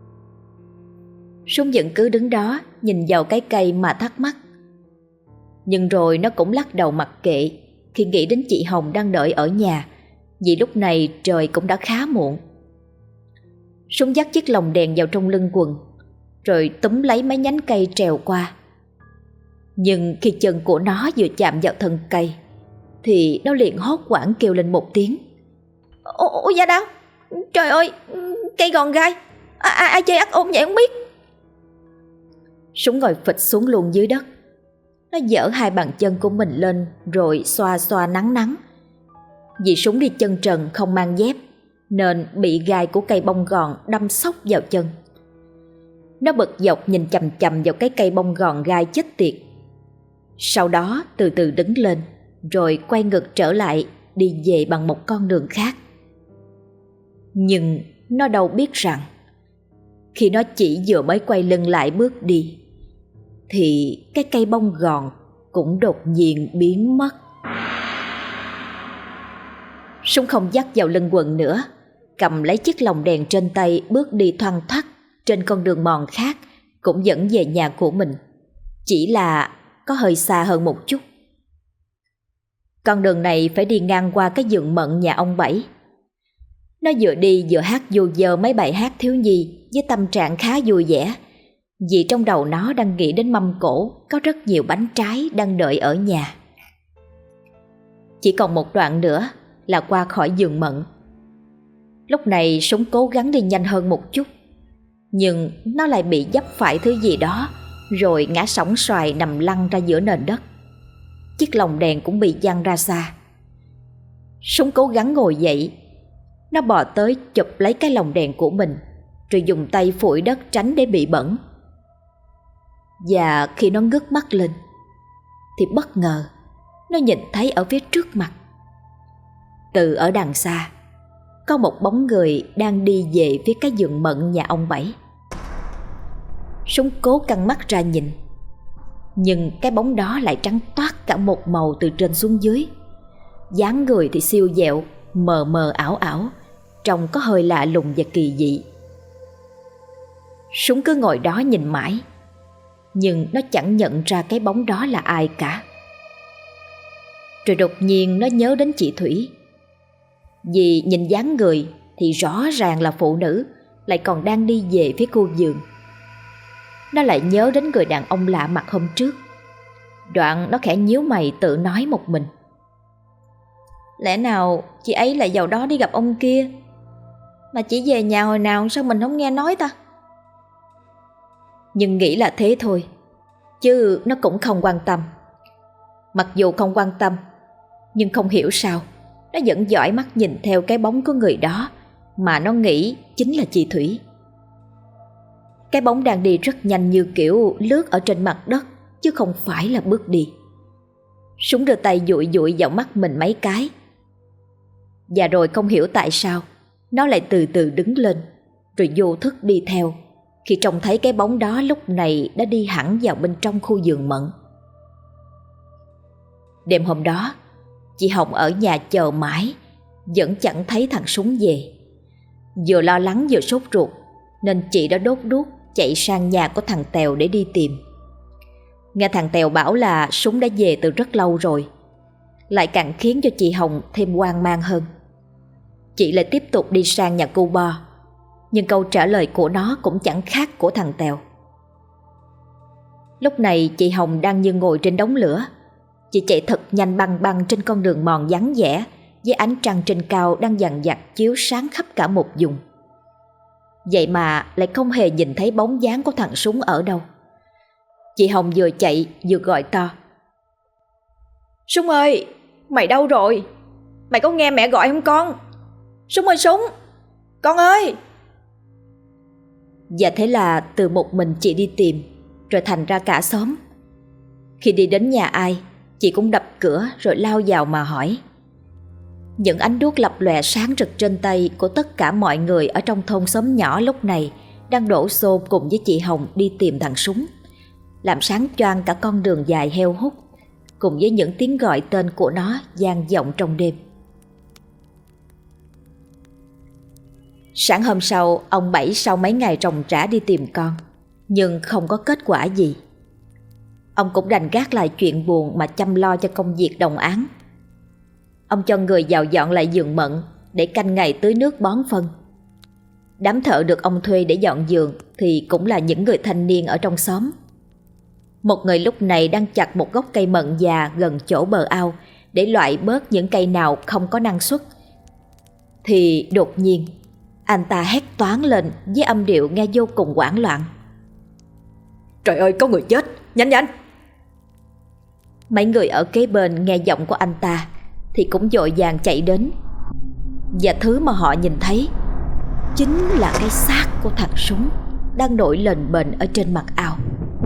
Súng vẫn cứ đứng đó nhìn vào cái cây mà thắc mắc. Nhưng rồi nó cũng lắc đầu mặc kệ khi nghĩ đến chị Hồng đang đợi ở nhà, vì lúc này trời cũng đã khá muộn. Súng dắt chiếc lồng đèn vào trong lưng quần, rồi túm lấy mấy nhánh cây trèo qua. Nhưng khi chân của nó vừa chạm vào thân cây thì nó liền hốt hoảng kêu lên một tiếng: Ôi da đau! Trời ơi, cây gòn gai! À, à, ai chơi ác ôn vậy không biết. Súng ngồi phịch xuống luôn dưới đất. Nó giở hai bàn chân của mình lên rồi xoa xoa nắng nắng. Vì Súng đi chân trần không mang dép nên bị gai của cây bông gòn đâm xóc vào chân. Nó bật dọc nhìn chằm chằm vào cái cây bông gòn gai chết tiệt. Sau đó từ từ đứng lên, rồi quay ngược trở lại đi về bằng một con đường khác. Nhưng nó đâu biết rằng khi nó chỉ vừa mới quay lưng lại bước đi thì cái cây bông gòn cũng đột nhiên biến mất. Súng không dắt vào lưng quần nữa, cầm lấy chiếc lồng đèn trên tay bước đi thoăn thoắt trên con đường mòn khác, cũng dẫn về nhà của mình, chỉ là có hơi xa hơn một chút. Con đường này phải đi ngang qua cái vườn mận nhà ông Bảy. Nó vừa đi vừa hát du dơ mấy bài hát thiếu nhi với tâm trạng khá vui vẻ, vì trong đầu nó đang nghĩ đến mâm cỗ có rất nhiều bánh trái đang đợi ở nhà. Chỉ còn một đoạn nữa là qua khỏi vườn mận. Lúc này Súng cố gắng đi nhanh hơn một chút, nhưng nó lại bị vấp phải thứ gì đó, rồi ngã sóng xoài nằm lăn ra giữa nền đất. Chiếc lồng đèn cũng bị văng ra xa. Súng cố gắng ngồi dậy. Nó bò tới chụp lấy cái lồng đèn của mình, rồi dùng tay phủi đất tránh để bị bẩn. Và khi nó ngước mắt lên thì bất ngờ nó nhìn thấy ở phía trước mặt, từ ở đằng xa, có một bóng người đang đi về phía cái vườn mận nhà ông Bảy. Súng cố căng mắt ra nhìn, nhưng cái bóng đó lại trắng toát cả một màu từ trên xuống dưới. Dáng người thì siêu dẹo, mờ mờ ảo ảo, trông có hơi lạ lùng và kỳ dị. Súng cứ ngồi đó nhìn mãi, nhưng nó chẳng nhận ra cái bóng đó là ai cả. Rồi đột nhiên nó nhớ đến chị Thủy. Vì nhìn dáng người thì rõ ràng là phụ nữ, lại còn đang đi về phía khu vườn. Nó lại nhớ đến người đàn ông lạ mặt hôm trước. Đoạn nó khẽ nhíu mày tự nói một mình: Lẽ nào chị ấy lại vào đó đi gặp ông kia? Mà chỉ về nhà hồi nào sao mình không nghe nói ta? Nhưng nghĩ là thế thôi, chứ nó cũng không quan tâm. Mặc dù không quan tâm, nhưng không hiểu sao nó vẫn dõi mắt nhìn theo cái bóng của người đó mà nó nghĩ chính là chị Thủy. Cái bóng đang đi rất nhanh, như kiểu lướt ở trên mặt đất chứ không phải là bước đi. Súng đưa tay dụi dụi vào mắt mình mấy cái. Và rồi không hiểu tại sao nó lại từ từ đứng lên, rồi vô thức đi theo, khi trông thấy cái bóng đó lúc này đã đi hẳn vào bên trong khu vườn mận. Đêm hôm đó, chị Hồng ở nhà chờ mãi, vẫn chẳng thấy thằng Súng về. Vừa lo lắng vừa sốt ruột, nên chị đã đốt đuốc chạy sang nhà của thằng Tèo để đi tìm. Nghe thằng Tèo bảo là Súng đã về từ rất lâu rồi, lại càng khiến cho chị Hồng thêm hoang mang hơn. Chị lại tiếp tục đi sang nhà cô Bo, nhưng câu trả lời của nó cũng chẳng khác của thằng Tèo. Lúc này chị Hồng đang như ngồi trên đống lửa. Chị chạy thật nhanh băng băng trên con đường mòn vắng vẻ, với ánh trăng trên cao đang dằn vặt chiếu sáng khắp cả một vùng. Vậy mà lại không hề nhìn thấy bóng dáng của thằng Súng ở đâu. Chị Hồng vừa chạy vừa gọi to: "Súng ơi, mày đâu rồi? Mày có nghe mẹ gọi không con? Súng ơi Súng, con ơi!" Và thế là từ một mình chị đi tìm, rồi thành ra cả xóm. Khi đi đến nhà ai, chị cũng đập cửa rồi lao vào mà hỏi. Những ánh đuốc lập lòe sáng rực trên tay của tất cả mọi người ở trong thôn xóm nhỏ lúc này đang đổ xô cùng với chị Hồng đi tìm thằng Súng, làm sáng choang cả con đường dài heo hút, cùng với những tiếng gọi tên của nó vang vọng trong đêm. Sáng hôm sau, ông Bảy sau mấy ngày ròng rã đi tìm con, nhưng không có kết quả gì. Ông cũng đành gác lại chuyện buồn mà chăm lo cho công việc đồng áng. Ông cho người vào dọn lại vườn mận để canh ngày tưới nước bón phân. Đám thợ được ông thuê để dọn vườn thì cũng là những người thanh niên ở trong xóm. Một người lúc này đang chặt một gốc cây mận già gần chỗ bờ ao để loại bớt những cây nào không có năng suất. Thì đột nhiên anh ta hét toáng lên với âm điệu nghe vô cùng hoảng loạn: "Trời ơi, có người chết, nhanh nhanh!" Mấy người ở kế bên nghe giọng của anh ta thì cũng vội vàng chạy đến. Và thứ mà họ nhìn thấy chính là cái xác của thằng Súng đang nổi lềnh bềnh ở trên mặt ao.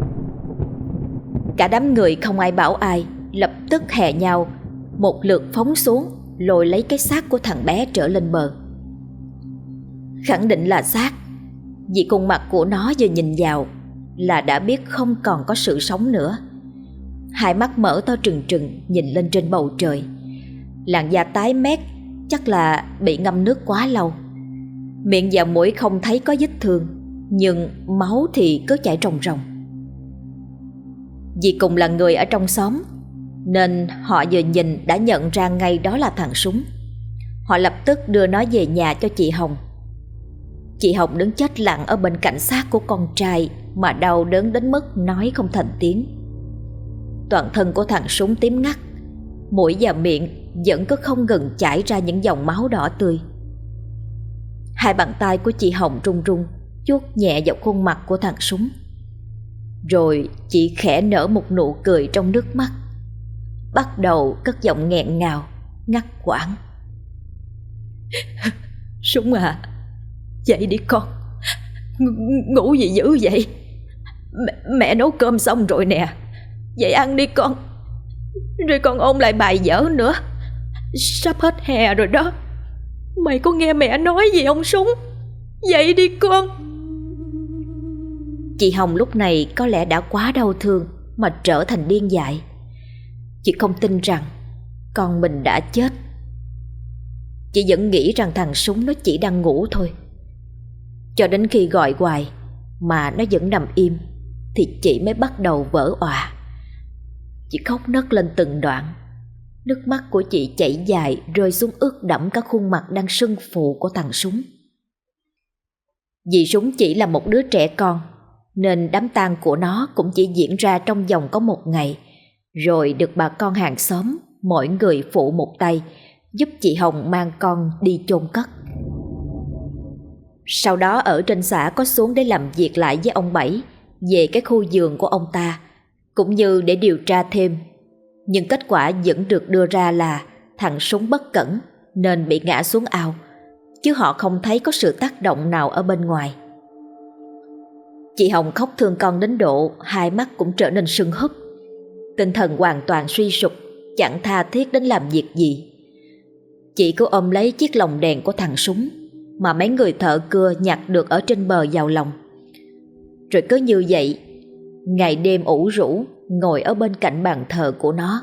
Cả đám người không ai bảo ai, lập tức hè nhau một lượt phóng xuống, lôi lấy cái xác của thằng bé trở lên bờ. Khẳng định là xác, vì khuôn mặt của nó vừa nhìn vào là đã biết không còn có sự sống nữa. Hai mắt mở to trừng trừng nhìn lên trên bầu trời. Làn da tái mét, chắc là bị ngâm nước quá lâu. Miệng và mũi không thấy có vết thương, nhưng máu thì cứ chảy ròng ròng. Vì cùng là người ở trong xóm, nên họ vừa nhìn đã nhận ra ngay đó là thằng Súng. Họ lập tức đưa nó về nhà cho chị Hồng. Chị Hồng đứng chết lặng ở bên cạnh xác của con trai mà đau đớn đến mức nói không thành tiếng. Toàn thân của thằng Súng tím ngắt, mũi và miệng vẫn cứ không ngừng chảy ra những dòng máu đỏ tươi. Hai bàn tay của chị Hồng run run chuốt nhẹ vào khuôn mặt của thằng Súng. Rồi chị khẽ nở một nụ cười trong nước mắt, bắt đầu cất giọng nghẹn ngào, ngắt quãng: "Súng à, dậy đi con, Ng- ngủ gì dữ vậy? Mẹ, mẹ nấu cơm xong rồi nè, dậy ăn đi con. Rồi còn ôn lại bài vở nữa, sắp hết hè rồi đó. Mày có nghe mẹ nói gì không Súng? Dậy đi con." Chị Hồng lúc này có lẽ đã quá đau thương mà trở thành điên dại. Chị không tin rằng con mình đã chết. Chị vẫn nghĩ rằng thằng Súng nó chỉ đang ngủ thôi. Cho đến khi gọi hoài mà nó vẫn nằm im thì chị mới bắt đầu vỡ òa. Chị khóc nấc lên từng đoạn. Nước mắt của chị chảy dài rơi xuống ướt đẫm cả khuôn mặt đang sưng phù của thằng Súng. Vì Súng chỉ là một đứa trẻ con, nên đám tang của nó cũng chỉ diễn ra trong vòng có một ngày, rồi được bà con hàng xóm mỗi người phụ một tay giúp chị Hồng mang con đi chôn cất. Sau đó ở trên xã có xuống để làm việc lại với ông Bảy về cái khu vườn của ông ta, cũng như để điều tra thêm. Nhưng kết quả vẫn được đưa ra là thằng Súng bất cẩn nên bị ngã xuống ao, chứ họ không thấy có sự tác động nào ở bên ngoài. Chị Hồng khóc thương con đến độ hai mắt cũng trở nên sưng húp. Tinh thần hoàn toàn suy sụp, chẳng tha thiết đến làm việc gì. Chị cứ ôm lấy chiếc lồng đèn của thằng Súng mà mấy người thợ cưa nhặt được ở trên bờ vào lòng, Rồi cứ như vậy, ngày đêm ủ rũ ngồi ở bên cạnh bàn thờ của nó.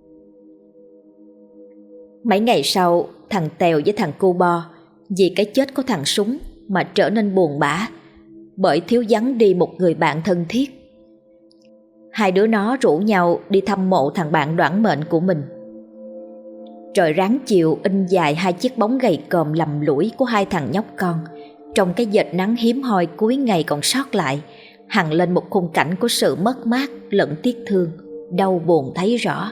Mấy ngày sau, thằng Tèo với thằng Cu Bo vì cái chết của thằng Súng mà trở nên buồn bã, bởi thiếu vắng đi một người bạn thân thiết. Hai đứa nó rủ nhau đi thăm mộ thằng bạn đoản mệnh của mình. Trời ráng chiều in dài hai chiếc bóng gầy còm lầm lũi của hai thằng nhóc con trong cái vệt nắng hiếm hoi cuối ngày còn sót lại, hằn lên một khung cảnh của sự mất mát lẫn tiếc thương, đau buồn thấy rõ.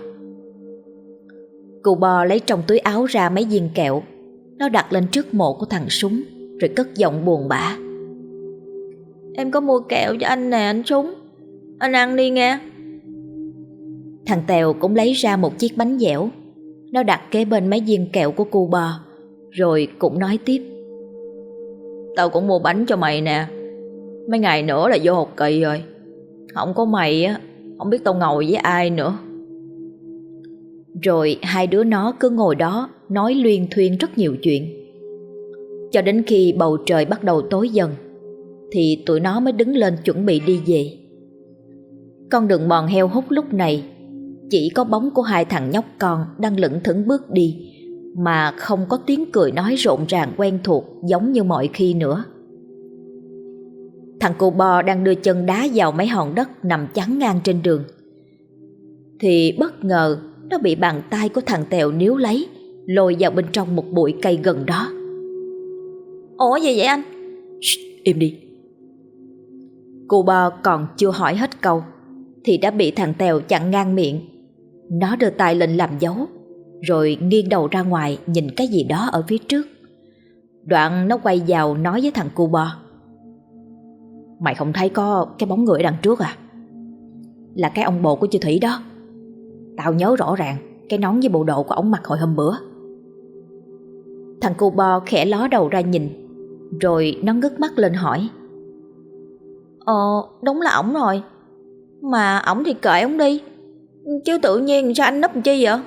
Cụ Bo lấy trong túi áo ra mấy viên kẹo. Nó đặt lên trước mộ của thằng Súng, rồi cất giọng buồn bã: Em có mua kẹo cho anh nè anh Súng, anh ăn đi nghe. Thằng Tèo cũng lấy ra một chiếc bánh dẻo. Nó đặt kế bên mấy viên kẹo của cụ Bo, rồi cũng nói tiếp: Tao cũng mua bánh cho mày nè. Mấy ngày nữa là vô học kỳ rồi. Không có mày á, không biết tao ngồi với ai nữa. Rồi hai đứa nó cứ ngồi đó nói luyên thuyên rất nhiều chuyện. Cho đến khi bầu trời bắt đầu tối dần thì tụi nó mới đứng lên chuẩn bị đi về. Con đường mòn heo hút lúc này chỉ có bóng của hai thằng nhóc con đang lững thững bước đi, mà không có tiếng cười nói rộn ràng quen thuộc giống như mọi khi nữa. Thằng Cu Bo đang đưa chân đá vào mấy hòn đất nằm chắn ngang trên đường, thì bất ngờ nó bị bàn tay của thằng Tèo níu lấy, lôi vào bên trong một bụi cây gần đó. Ủa gì vậy anh? Shh, im đi. Cu Bo còn chưa hỏi hết câu thì đã bị thằng Tèo chặn ngang miệng. Nó đưa tay lên làm dấu, rồi nghiêng đầu ra ngoài nhìn cái gì đó ở phía trước. Đoạn nó quay vào nói với thằng Cu Bo: Mày không thấy có cái bóng người ở đằng trước à? Là cái ông bồ của chị Thủy đó. Tao nhớ rõ ràng cái nón với bộ đồ của ổng mặc hồi hôm bữa. Thằng Cu Bo khẽ ló đầu ra nhìn, rồi nó ngước mắt lên hỏi: Ờ đúng là ổng rồi. Mà ổng thì kệ ổng đi, chứ tự nhiên sao anh núp chi vậy?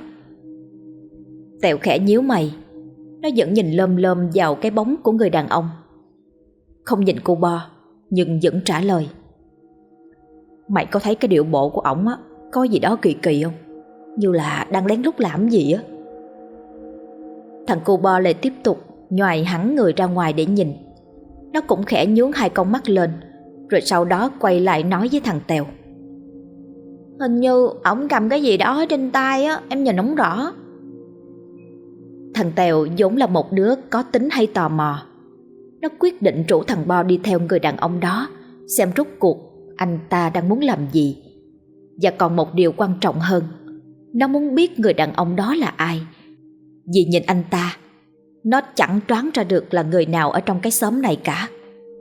Tèo khẽ nhíu mày. Nó vẫn nhìn lơm lơm vào cái bóng của người đàn ông, không nhìn Cu Bo, nhưng vẫn trả lời: Mày có thấy cái điệu bộ của ổng á có gì đó kỳ kỳ không? Như là đang lén lút làm gì á. Thằng Cu Bo lại tiếp tục nhoài hẳn người ra ngoài để nhìn. Nó cũng khẽ nhướng hai con mắt lên, rồi sau đó quay lại nói với thằng Tèo: Hình như ổng cầm cái gì đó trên tay á, em nhìn không rõ. Thằng Tèo vốn là một đứa có tính hay tò mò. Nó quyết định rủ thằng Bo đi theo người đàn ông đó, xem rốt cuộc anh ta đang muốn làm gì. Và còn một điều quan trọng hơn, nó muốn biết người đàn ông đó là ai. Vì nhìn anh ta, nó chẳng đoán ra được là người nào ở trong cái xóm này cả.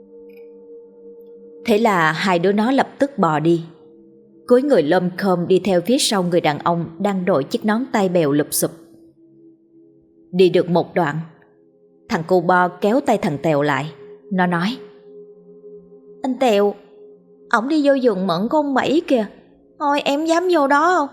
Thế là hai đứa nó lập tức bò đi, cúi người lom khom đi theo phía sau người đàn ông đang đội chiếc nón tai bèo lụp xụp. Đi được một đoạn, thằng Cu Bo kéo tay thằng Tèo lại. Nó nói: Anh Tèo, ổng đi vô giường mận của ông Bảy kìa. Thôi em dám vô đó không?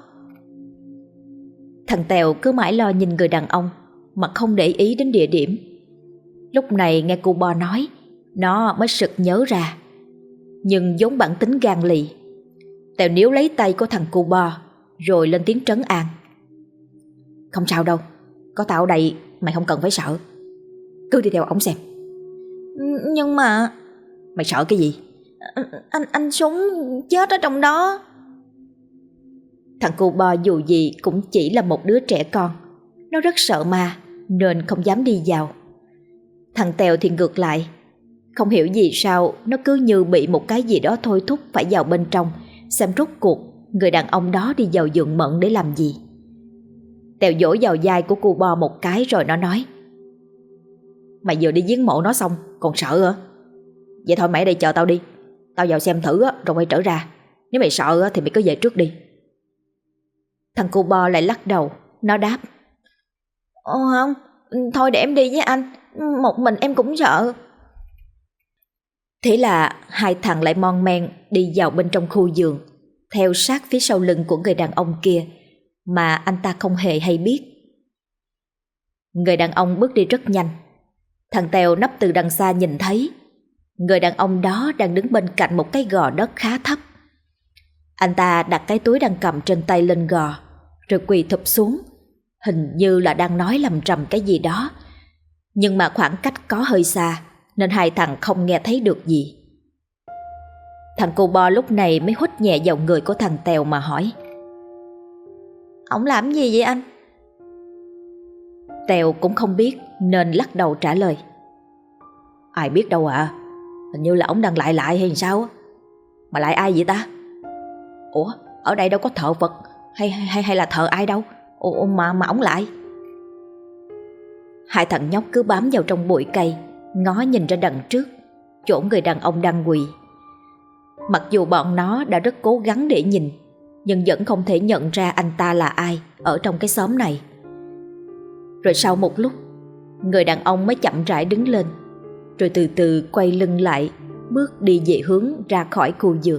Thằng Tèo cứ mãi lo nhìn người đàn ông mà không để ý đến địa điểm. Lúc này nghe Cu Bo nói, nó mới sực nhớ ra. Nhưng vốn bản tính gan lì, Tèo níu lấy tay của thằng Cu Bo, rồi lên tiếng trấn an: Không sao đâu, có tao ở đây mày không cần phải sợ. Cứ đi theo ổng xem. Nhưng mà... Mày sợ cái gì? Anh anh Súng chết ở trong đó. Thằng Cu Bo dù gì cũng chỉ là một đứa trẻ con. Nó rất sợ ma nên không dám đi vào. Thằng Tèo thì ngược lại, không hiểu gì sao nó cứ như bị một cái gì đó thôi thúc phải vào bên trong, xem rốt cuộc người đàn ông đó đi vào giường mận để làm gì. Tèo vỗ vào vai của Cu Bo một cái rồi nó nói: Mày vừa đi giếng mộ nó xong còn sợ hả? Vậy thôi mày ở đây chờ tao đi. Tao vào xem thử rồi quay trở ra. Nếu mày sợ thì mày cứ về trước đi. Thằng Cu Bo lại lắc đầu. Nó đáp: Ồ không, thôi để em đi với anh. Một mình em cũng sợ. Thế là hai thằng lại mon men đi vào bên trong khu giường, theo sát phía sau lưng của người đàn ông kia mà anh ta không hề hay biết. Người đàn ông bước đi rất nhanh. Thằng Tèo nấp từ đằng xa nhìn thấy, Người đàn ông đó đang đứng bên cạnh một cái gò đất khá thấp. Anh ta đặt cái túi đang cầm trên tay lên gò, rồi quỳ thụp xuống, hình như là đang nói lầm rầm cái gì đó. Nhưng mà khoảng cách có hơi xa nên hai thằng không nghe thấy được gì. Thằng cu bo lúc này mới hít nhẹ vào người của thằng Tèo mà hỏi: "Ổng làm gì vậy anh?" Tèo cũng không biết nên lắc đầu trả lời: "Ai biết đâu ạ, à. Hình như là ổng đang lại lại hay sao á. Mà lại ai vậy ta? Ủa, ở đây đâu có thợ Phật hay hay hay là thợ ai đâu. Ủa mà mà ổng lại." Hai thằng nhóc cứ bám vào trong bụi cây, ngó nhìn ra đằng trước, chỗ người đàn ông đang quỳ. Mặc dù bọn nó đã rất cố gắng để nhìn, nhưng vẫn không thể nhận ra anh ta là ai ở trong cái xóm này. Rồi sau một lúc, người đàn ông mới chậm rãi đứng lên, rồi từ từ quay lưng lại, bước đi về hướng ra khỏi khu vườn.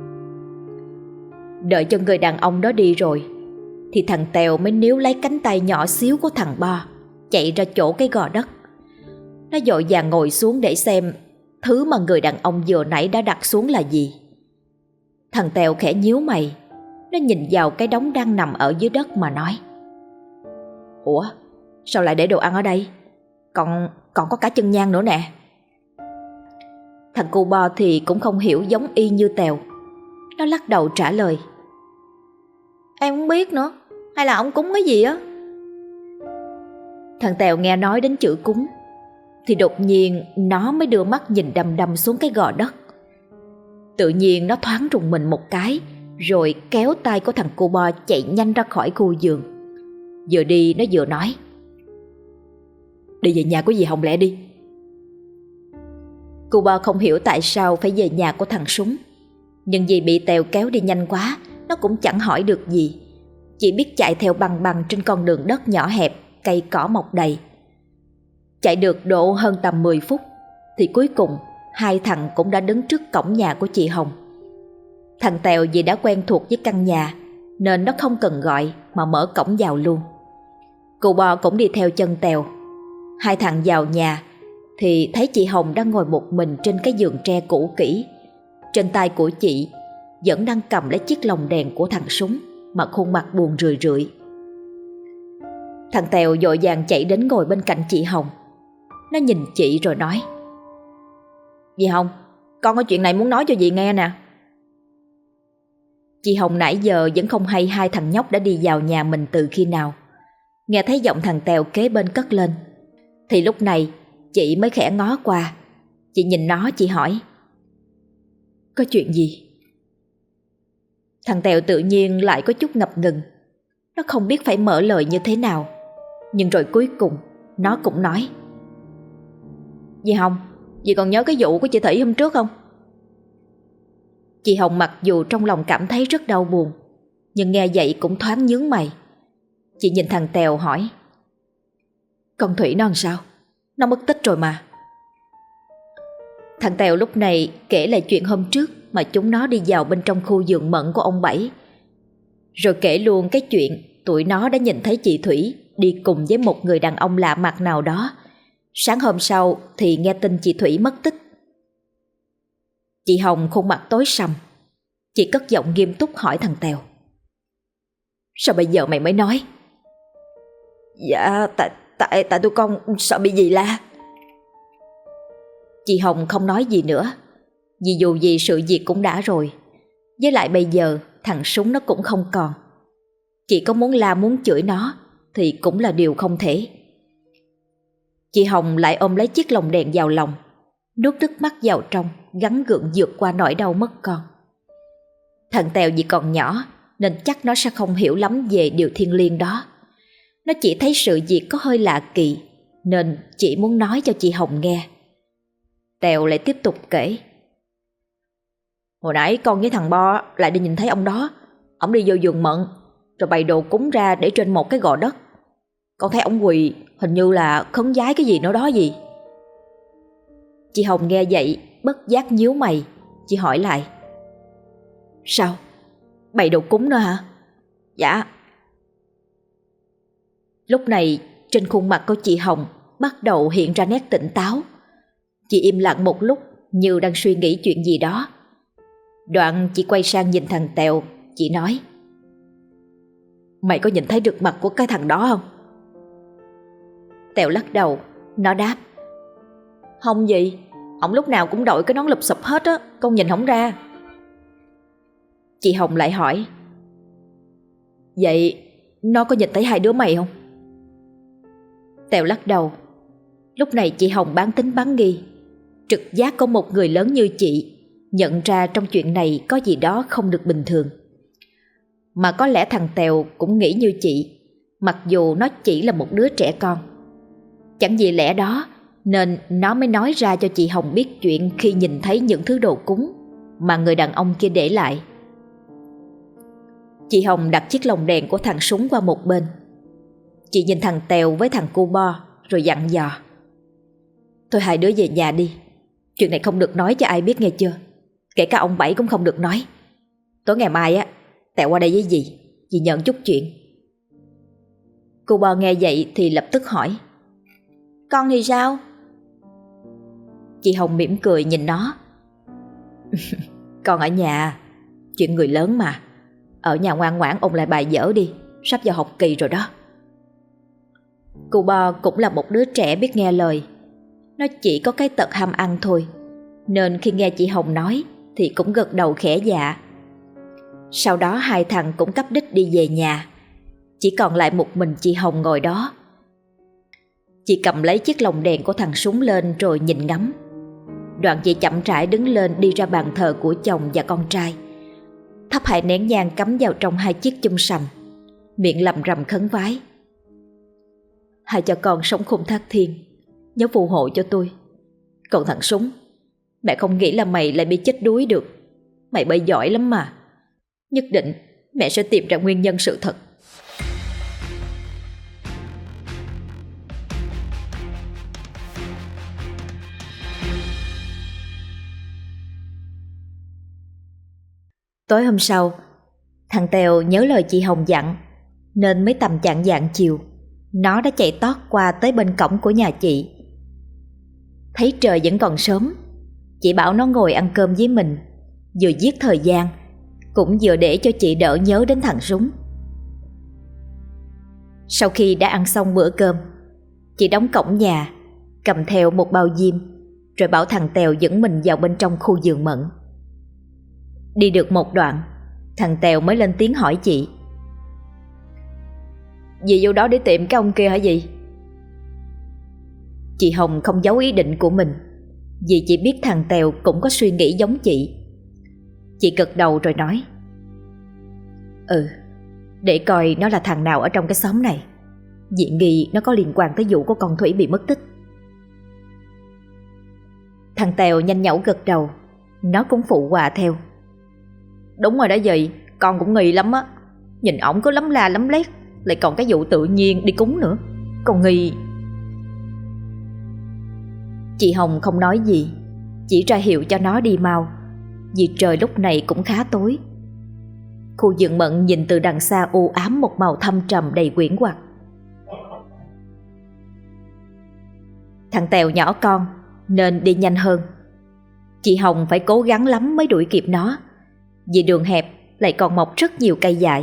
Đợi cho người đàn ông đó đi rồi, thì thằng Tèo mới níu lấy cánh tay nhỏ xíu của thằng Bo, chạy ra chỗ cái gò đất. Nó vội vàng ngồi xuống để xem thứ mà người đàn ông vừa nãy đã đặt xuống là gì. Thằng Tèo khẽ nhíu mày, nó nhìn vào cái đống đang nằm ở dưới đất mà nói: "Ủa, sao lại để đồ ăn ở đây? Còn còn có cả chân nhang nữa nè." Thằng cu bo thì cũng không hiểu giống y như Tèo. Nó lắc đầu trả lời: "Em không biết nữa, hay là ông cúng cái gì á." Thằng Tèo nghe nói đến chữ cúng thì đột nhiên nó mới đưa mắt nhìn đăm đăm xuống cái gò đất. Tự nhiên nó thoáng rùng mình một cái, rồi kéo tay của thằng cu bo chạy nhanh ra khỏi khu vườn. Vừa đi nó vừa nói: "Đi về nhà của dì Hồng lẹ đi." Cu bo không hiểu tại sao phải về nhà của thằng Súng, nhưng vì bị Tèo kéo đi nhanh quá, nó cũng chẳng hỏi được gì, chỉ biết chạy theo băng băng trên con đường đất nhỏ hẹp, cây cỏ mọc đầy. Chạy được độ hơn tầm mười phút thì cuối cùng hai thằng cũng đã đứng trước cổng nhà của chị Hồng. Thằng Tèo vì đã quen thuộc với căn nhà nên nó không cần gọi mà mở cổng vào luôn. Cụ Bo cũng đi theo chân Tèo. Hai thằng vào nhà thì thấy chị Hồng đang ngồi một mình trên cái giường tre cũ kỹ. Trên tay của chị vẫn đang cầm lấy chiếc lồng đèn của thằng Súng, mà khuôn mặt buồn rười rượi. Thằng Tèo vội vàng chạy đến ngồi bên cạnh chị Hồng. Nó nhìn chị rồi nói: "Dì Hồng, con có chuyện này muốn nói cho dì nghe nè." Chị Hồng nãy giờ vẫn không hay hai thằng nhóc đã đi vào nhà mình từ khi nào. Nghe thấy giọng thằng Tèo kế bên cất lên thì lúc này chị mới khẽ ngó qua. Chị nhìn nó, chị hỏi: "Có chuyện gì?" Thằng Tèo tự nhiên lại có chút ngập ngừng. Nó không biết phải mở lời như thế nào, nhưng rồi cuối cùng nó cũng nói: "Dì Hồng, dì còn nhớ cái vụ của chị Thủy hôm trước không?" Chị Hồng mặc dù trong lòng cảm thấy rất đau buồn, nhưng nghe vậy cũng thoáng nhướng mày. Chị nhìn thằng Tèo hỏi: "Con Thủy nó làm sao? Nó mất tích rồi mà." Thằng Tèo lúc này kể lại chuyện hôm trước mà chúng nó đi vào bên trong khu vườn mận của ông Bảy, rồi kể luôn cái chuyện tụi nó đã nhìn thấy chị Thủy đi cùng với một người đàn ông lạ mặt nào đó. Sáng hôm sau thì nghe tin chị Thủy mất tích. Chị Hồng khuôn mặt tối sầm. Chị cất giọng nghiêm túc hỏi thằng Tèo: "Sao bây giờ mày mới nói?" "Dạ tại tại tại tụi con sợ bị dì la." Chị Hồng không nói gì nữa, vì dù gì sự việc cũng đã rồi. Với lại bây giờ thằng Súng nó cũng không còn. Chị có muốn la muốn chửi nó thì cũng là điều không thể. Chị Hồng lại ôm lấy chiếc lồng đèn vào lòng, nuốt nước mắt vào trong, gắng gượng vượt qua nỗi đau mất con. Thằng Tèo vì còn nhỏ nên chắc nó sẽ không hiểu lắm về điều thiêng liêng đó. Nó chỉ thấy sự việc có hơi lạ kỳ nên chỉ muốn nói cho chị Hồng nghe. Tèo lại tiếp tục kể: "Hồi nãy con với thằng Bo lại đi nhìn thấy ông đó. Ông đi vô vườn mận rồi bày đồ cúng ra để trên một cái gò đất. Con thấy ông quỳ hình như là khấn vái cái gì nữa đó gì." Chị Hồng nghe vậy bất giác nhíu mày. Chị hỏi lại: "Sao? Bày đồ cúng nữa hả?" "Dạ." Lúc này trên khuôn mặt của chị Hồng bắt đầu hiện ra nét tỉnh táo. Chị im lặng một lúc như đang suy nghĩ chuyện gì đó. Đoạn chị quay sang nhìn thằng Tèo. Chị nói: Mày có nhìn thấy được mặt của cái thằng đó không? Tèo lắc đầu. Nó đáp: Không gì, ổng lúc nào cũng đội cái nón lụp xụp hết á, con nhìn không ra. Chị Hồng lại hỏi: Vậy nó có nhìn thấy hai đứa mày không? Tèo lắc đầu. Lúc này chị Hồng bán tính bán nghi. Trực giác có một người lớn như chị nhận ra trong chuyện này có gì đó không được bình thường. Mà có lẽ thằng Tèo cũng nghĩ như chị, mặc dù nó chỉ là một đứa trẻ con. Chẳng vì lẽ đó nên nó mới nói ra cho chị Hồng biết chuyện khi nhìn thấy những thứ đồ cúng mà người đàn ông kia để lại. Chị Hồng đặt chiếc lồng đèn của thằng Súng qua một bên. Chị nhìn thằng Tèo với thằng cu bo rồi dặn dò: Thôi hai đứa về nhà đi. Chuyện này không được nói cho ai biết nghe chưa? Kể cả ông Bảy cũng không được nói. Tối ngày mai á, Tèo qua đây với dì. Dì nhận chút chuyện. Cu bo nghe vậy thì lập tức hỏi: Con thì sao? Chị Hồng mỉm cười nhìn nó. Con ở nhà. Chuyện người lớn mà. Ở nhà ngoan ngoãn ôn lại bài vở đi. Sắp vào học kỳ rồi đó. Cu bo cũng là một đứa trẻ biết nghe lời. Nó chỉ có cái tật ham ăn thôi, nên khi nghe chị Hồng nói thì cũng gật đầu khẽ dạ. Sau đó hai thằng cũng cắp đích đi về nhà. Chỉ còn lại một mình chị Hồng ngồi đó. Chị cầm lấy chiếc lồng đèn của thằng Súng lên rồi nhìn ngắm. Đoạn chị chậm rãi đứng lên đi ra bàn thờ của chồng và con trai, thắp hai nén nhang cắm vào trong hai chiếc chum sành, miệng lầm rầm khấn vái: Hai cha con sống khôn thác thiên, nhớ phù hộ cho tôi. Còn thằng Súng, mẹ không nghĩ là mày lại bị chết đuối được. Mày bơi giỏi lắm mà. Nhất định mẹ sẽ tìm ra nguyên nhân sự thật. Tối hôm sau, thằng Tèo nhớ lời chị Hồng dặn, nên mới tầm chạng vạng chiều, nó đã chạy tót qua tới bên cổng của nhà chị. Thấy trời vẫn còn sớm, chị bảo nó ngồi ăn cơm với mình, vừa giết thời gian, cũng vừa để cho chị đỡ nhớ đến thằng Súng. Sau khi đã ăn xong bữa cơm, chị đóng cổng nhà, cầm theo một bao diêm, rồi bảo thằng Tèo dẫn mình vào bên trong khu vườn mận. Đi được một đoạn, thằng Tèo mới lên tiếng hỏi chị: Dì vô đó để tìm cái ông kia hả dì? Chị Hồng không giấu ý định của mình, vì chị biết thằng Tèo cũng có suy nghĩ giống chị. Chị gật đầu rồi nói: Ừ, để coi nó là thằng nào ở trong cái xóm này. Dì nghi nó có liên quan tới vụ của con Thủy bị mất tích. Thằng Tèo nhanh nhảu gật đầu, nó cũng phụ họa theo: Đúng rồi đó dì, con cũng nghi lắm á. Nhìn ổng cứ lắm la lắm lét, lại còn cái vụ tự nhiên đi cúng nữa. Con nghi. Chị Hồng không nói gì, chỉ ra hiệu cho nó đi mau, vì trời lúc này cũng khá tối. Khu vườn mận nhìn từ đằng xa u ám một màu thâm trầm đầy quyển hoặc. Thằng Tèo nhỏ con nên đi nhanh hơn. Chị Hồng phải cố gắng lắm mới đuổi kịp nó, vì đường hẹp lại còn mọc rất nhiều cây dại.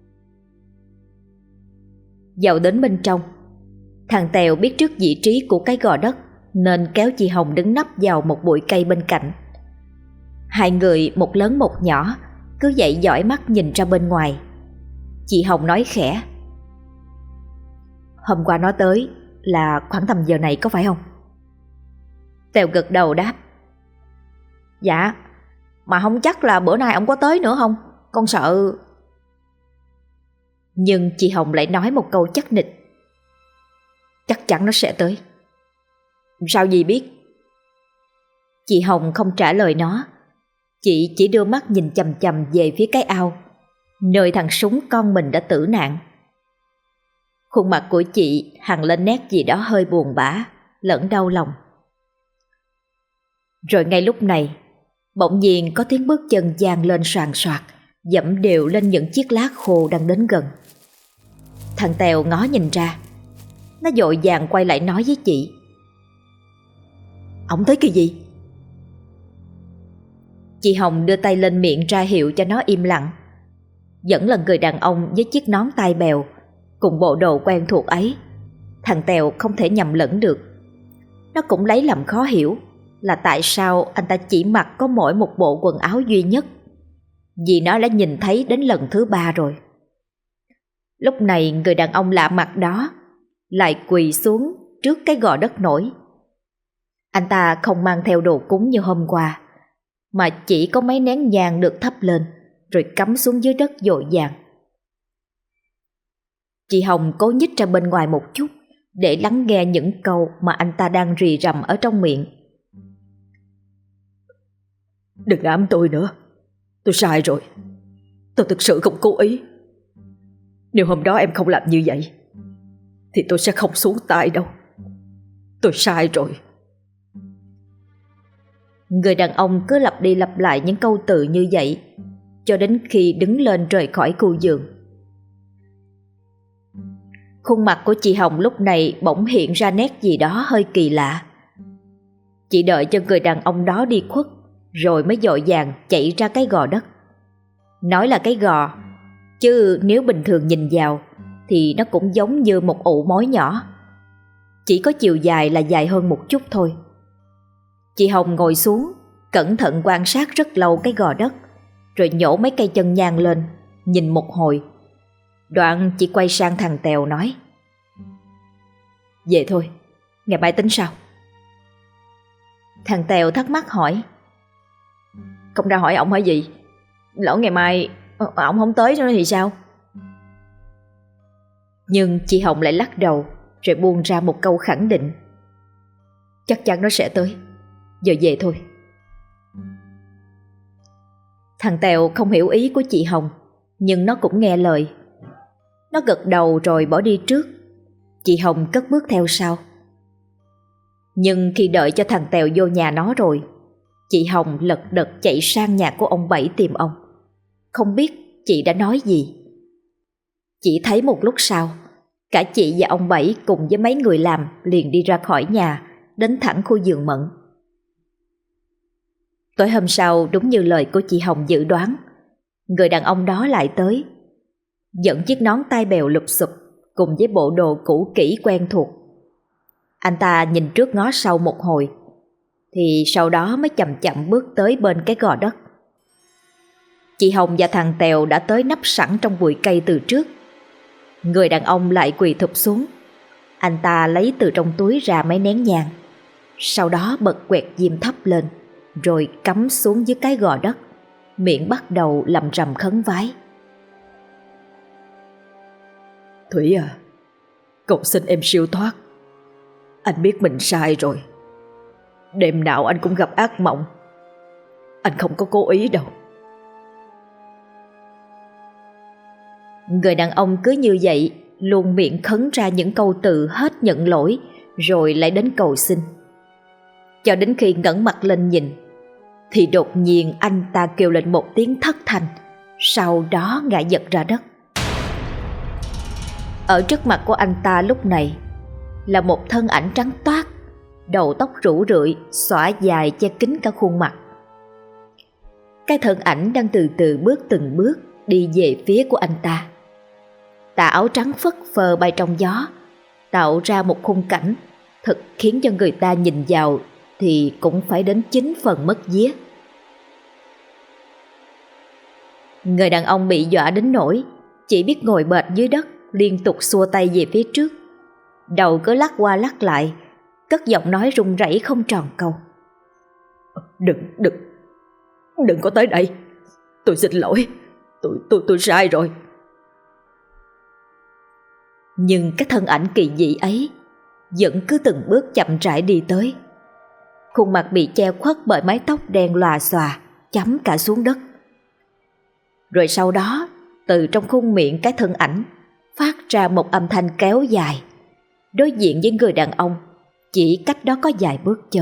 Vào đến bên trong, thằng Tèo biết trước vị trí của cái gò đất nên kéo chị Hồng đứng nấp vào một bụi cây bên cạnh. Hai người một lớn một nhỏ cứ vậy dõi mắt nhìn ra bên ngoài. Chị Hồng nói khẽ: Hôm qua nó tới là khoảng tầm giờ này có phải không? Tèo gật đầu đáp: Dạ, mà không chắc là bữa nay ông có tới nữa không, con sợ. Nhưng chị Hồng lại nói một câu chắc nịch: Chắc chắn nó sẽ tới. Sao dì biết? Chị Hồng không trả lời nó. Chị chỉ đưa mắt nhìn chằm chằm về phía cái ao, nơi thằng Súng con mình đã tử nạn. Khuôn mặt của chị hằn lên nét gì đó hơi buồn bã lẫn đau lòng. Rồi ngay lúc này, bỗng nhiên có tiếng bước chân vang lên soàn soạt, dẫm đều lên những chiếc lá khô đang đến gần. Thằng Tèo ngó nhìn ra, nó vội vàng quay lại nói với chị: Ổng tới kìa gì? Chị Hồng đưa tay lên miệng ra hiệu cho nó im lặng. Vẫn là người đàn ông với chiếc nón tai bèo cùng bộ đồ quen thuộc ấy. Thằng Tèo không thể nhầm lẫn được. Nó cũng lấy làm khó hiểu là tại sao anh ta chỉ mặc có mỗi một bộ quần áo duy nhất, vì nó đã nhìn thấy đến lần thứ ba rồi. Lúc này người đàn ông lạ mặt đó lại quỳ xuống trước cái gò đất nổi. Anh ta không mang theo đồ cúng như hôm qua, mà chỉ có mấy nén nhang được thắp lên rồi cắm xuống dưới đất dội vàng. Chị Hồng cố nhích ra bên ngoài một chút để lắng nghe những câu mà anh ta đang rì rầm ở trong miệng. Đừng ám tôi nữa, tôi sai rồi. Tôi thực sự không cố ý. Nếu hôm đó em không làm như vậy thì tôi sẽ không xuống tay đâu. Tôi sai rồi. Người đàn ông cứ lặp đi lặp lại những câu từ như vậy cho đến khi đứng lên rời khỏi khu vườn. Khuôn mặt của chị Hồng lúc này bỗng hiện ra nét gì đó hơi kỳ lạ. Chị đợi cho người đàn ông đó đi khuất rồi mới vội vàng chạy ra cái gò đất. Nói là cái gò, chứ nếu bình thường nhìn vào thì nó cũng giống như một ụ mối nhỏ, chỉ có chiều dài là dài hơn một chút thôi. Chị Hồng ngồi xuống, cẩn thận quan sát rất lâu cái gò đất, rồi nhổ mấy cây chân nhang lên, nhìn một hồi. Đoạn chị quay sang thằng Tèo nói: Về thôi, ngày mai tính sao? Thằng Tèo thắc mắc hỏi: Không ra hỏi ổng hỏi gì? Lỡ ngày mai ổng không tới nữa thì sao? Nhưng chị Hồng lại lắc đầu rồi buông ra một câu khẳng định: Chắc chắn nó sẽ tới. Giờ về thôi. Thằng Tèo không hiểu ý của chị Hồng, nhưng nó cũng nghe lời. Nó gật đầu rồi bỏ đi trước. Chị Hồng cất bước theo sau. Nhưng khi đợi cho thằng Tèo vô nhà nó rồi, chị Hồng lật đật chạy sang nhà của ông Bảy tìm ông. Không biết chị đã nói gì. Chỉ thấy một lúc sau, cả chị và ông Bảy cùng với mấy người làm liền đi ra khỏi nhà, đến thẳng khu vườn Mận. Tối hôm sau, đúng như lời của chị Hồng dự đoán, người đàn ông đó lại tới, dẫn chiếc nón tai bèo lụp xụp cùng với bộ đồ cũ kỹ quen thuộc. Anh ta nhìn trước ngó sau một hồi, thì sau đó mới chậm chậm bước tới bên cái gò đất. Chị Hồng và thằng Tèo đã tới nấp sẵn trong bụi cây từ trước. Người đàn ông lại quỳ thụp xuống. Anh ta lấy từ trong túi ra mấy nén nhang, sau đó bật quẹt diêm thắp lên, rồi cắm xuống dưới cái gò đất, miệng bắt đầu lầm rầm khấn vái. Thủy à, cầu xin em siêu thoát. Anh biết mình sai rồi. Đêm nào anh cũng gặp ác mộng. Anh không có cố ý đâu. Người đàn ông cứ như vậy, luôn miệng khấn ra những câu từ hết nhận lỗi, rồi lại đến cầu xin. Cho đến khi ngẩng mặt lên nhìn, thì đột nhiên anh ta kêu lên một tiếng thất thanh, sau đó ngã giật ra đất. Ở trước mặt của anh ta lúc này là một thân ảnh trắng toát, đầu tóc rủ rượi, xõa dài che kín cả khuôn mặt. Cái thân ảnh đang từ từ bước từng bước đi về phía của anh ta. Tà áo trắng phất phơ bay trong gió, tạo ra một khung cảnh thật khiến cho người ta nhìn vào thì cũng phải đến chín phần mất vía. Người đàn ông bị dọa đến nỗi chỉ biết ngồi bệt dưới đất, liên tục xua tay về phía trước, đầu cứ lắc qua lắc lại, cất giọng nói run rẩy không tròn câu: Đừng, đừng, đừng có tới đây. Tôi xin lỗi, tôi, tôi, tôi sai rồi. Nhưng cái thân ảnh kỳ dị ấy vẫn cứ từng bước chậm rãi đi tới. Khuôn mặt bị che khuất bởi mái tóc đen lòa xòa chấm cả xuống đất. Rồi sau đó, từ trong khuôn miệng cái thân ảnh phát ra một âm thanh kéo dài, đối diện với người đàn ông chỉ cách đó có vài bước chân.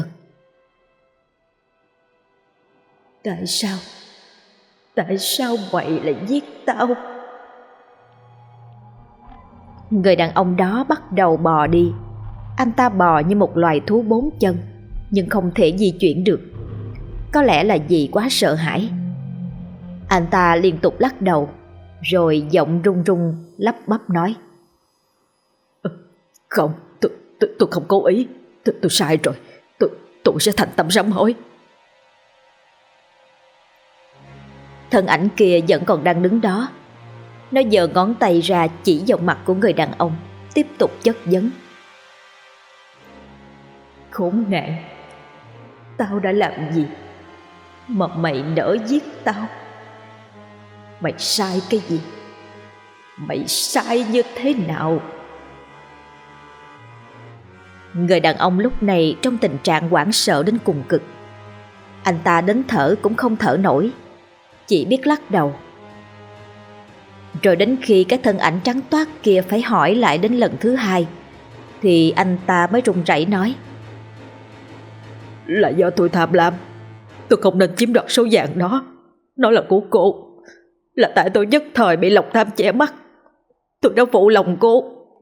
Tại sao? Tại sao mày lại giết tao? Người đàn ông đó bắt đầu bò đi. Anh ta bò như một loài thú bốn chân, nhưng không thể di chuyển được. Có lẽ là vì quá sợ hãi. Anh ta liên tục lắc đầu, rồi giọng run run lắp bắp nói: Không, tôi, tôi, tôi không cố ý. Tôi, tôi sai rồi. Tôi, tôi sẽ thành tâm sám hối. Thân ảnh kia vẫn còn đang đứng đó. Nó giơ ngón tay ra chỉ vào mặt của người đàn ông, tiếp tục chất vấn: Khốn nạn, tao đã làm gì mà mày nỡ giết tao? Mày sai cái gì? Mày sai như thế nào? Người đàn ông lúc này trong tình trạng hoảng sợ đến cùng cực. Anh ta đến thở cũng không thở nổi, chỉ biết lắc đầu. Rồi đến khi cái thân ảnh trắng toát kia phải hỏi lại đến lần thứ hai, thì anh ta mới run rẩy nói: Là do tôi tham lam. Tôi không nên chiếm đoạt số vàng đó. Nó là của cô. Là tại tôi nhất thời bị lòng tham che mắt. Tôi đã phụ lòng cô.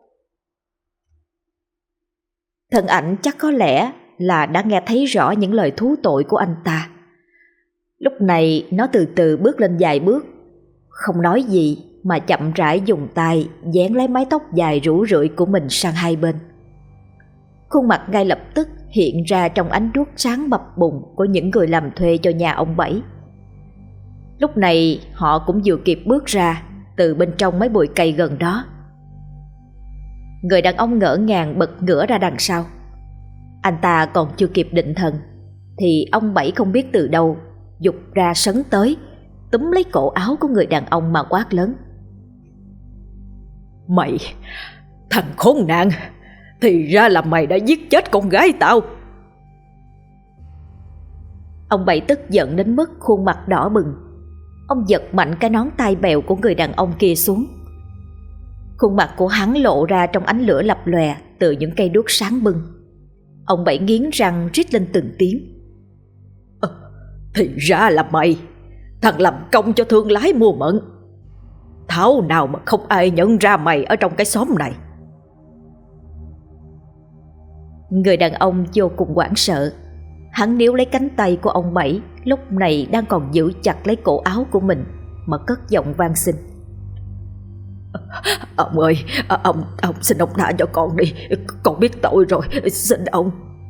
Thân ảnh chắc có lẽ là đã nghe thấy rõ những lời thú tội của anh ta. Lúc này nó từ từ bước lên vài bước, không nói gì mà chậm rãi dùng tay dán lấy mái tóc dài rủ rượi của mình sang hai bên. Khuôn mặt ngay lập tức hiện ra trong ánh đuốc sáng bập bùng của những người làm thuê cho nhà ông Bảy. Lúc này họ cũng vừa kịp bước ra từ bên trong mấy bụi cây gần đó. Người đàn ông ngỡ ngàng bật ngửa ra đằng sau. Anh ta còn chưa kịp định thần thì ông Bảy không biết từ đâu giục ra sấn tới, túm lấy cổ áo của người đàn ông mà quát lớn: Mày, thằng khốn nạn, thì ra là mày đã giết chết con gái tao. Ông Bảy tức giận đến mức khuôn mặt đỏ bừng. Ông giật mạnh cái nón tai bèo của người đàn ông kia xuống. Khuôn mặt của hắn lộ ra trong ánh lửa lập lòe từ những cây đuốc sáng bừng. Ông Bảy nghiến răng rít lên từng tiếng: à, Thì ra là mày, thằng làm công cho thương lái mua mận. Thảo nào mà không ai nhận ra mày ở trong cái xóm này. Người đàn ông vô cùng hoảng sợ. Hắn níu lấy cánh tay của ông Bảy lúc này đang còn giữ chặt lấy cổ áo của mình mà cất giọng van xin: Ông ơi, ông, ông xin ông tha cho con đi. Con biết tội rồi, xin ông.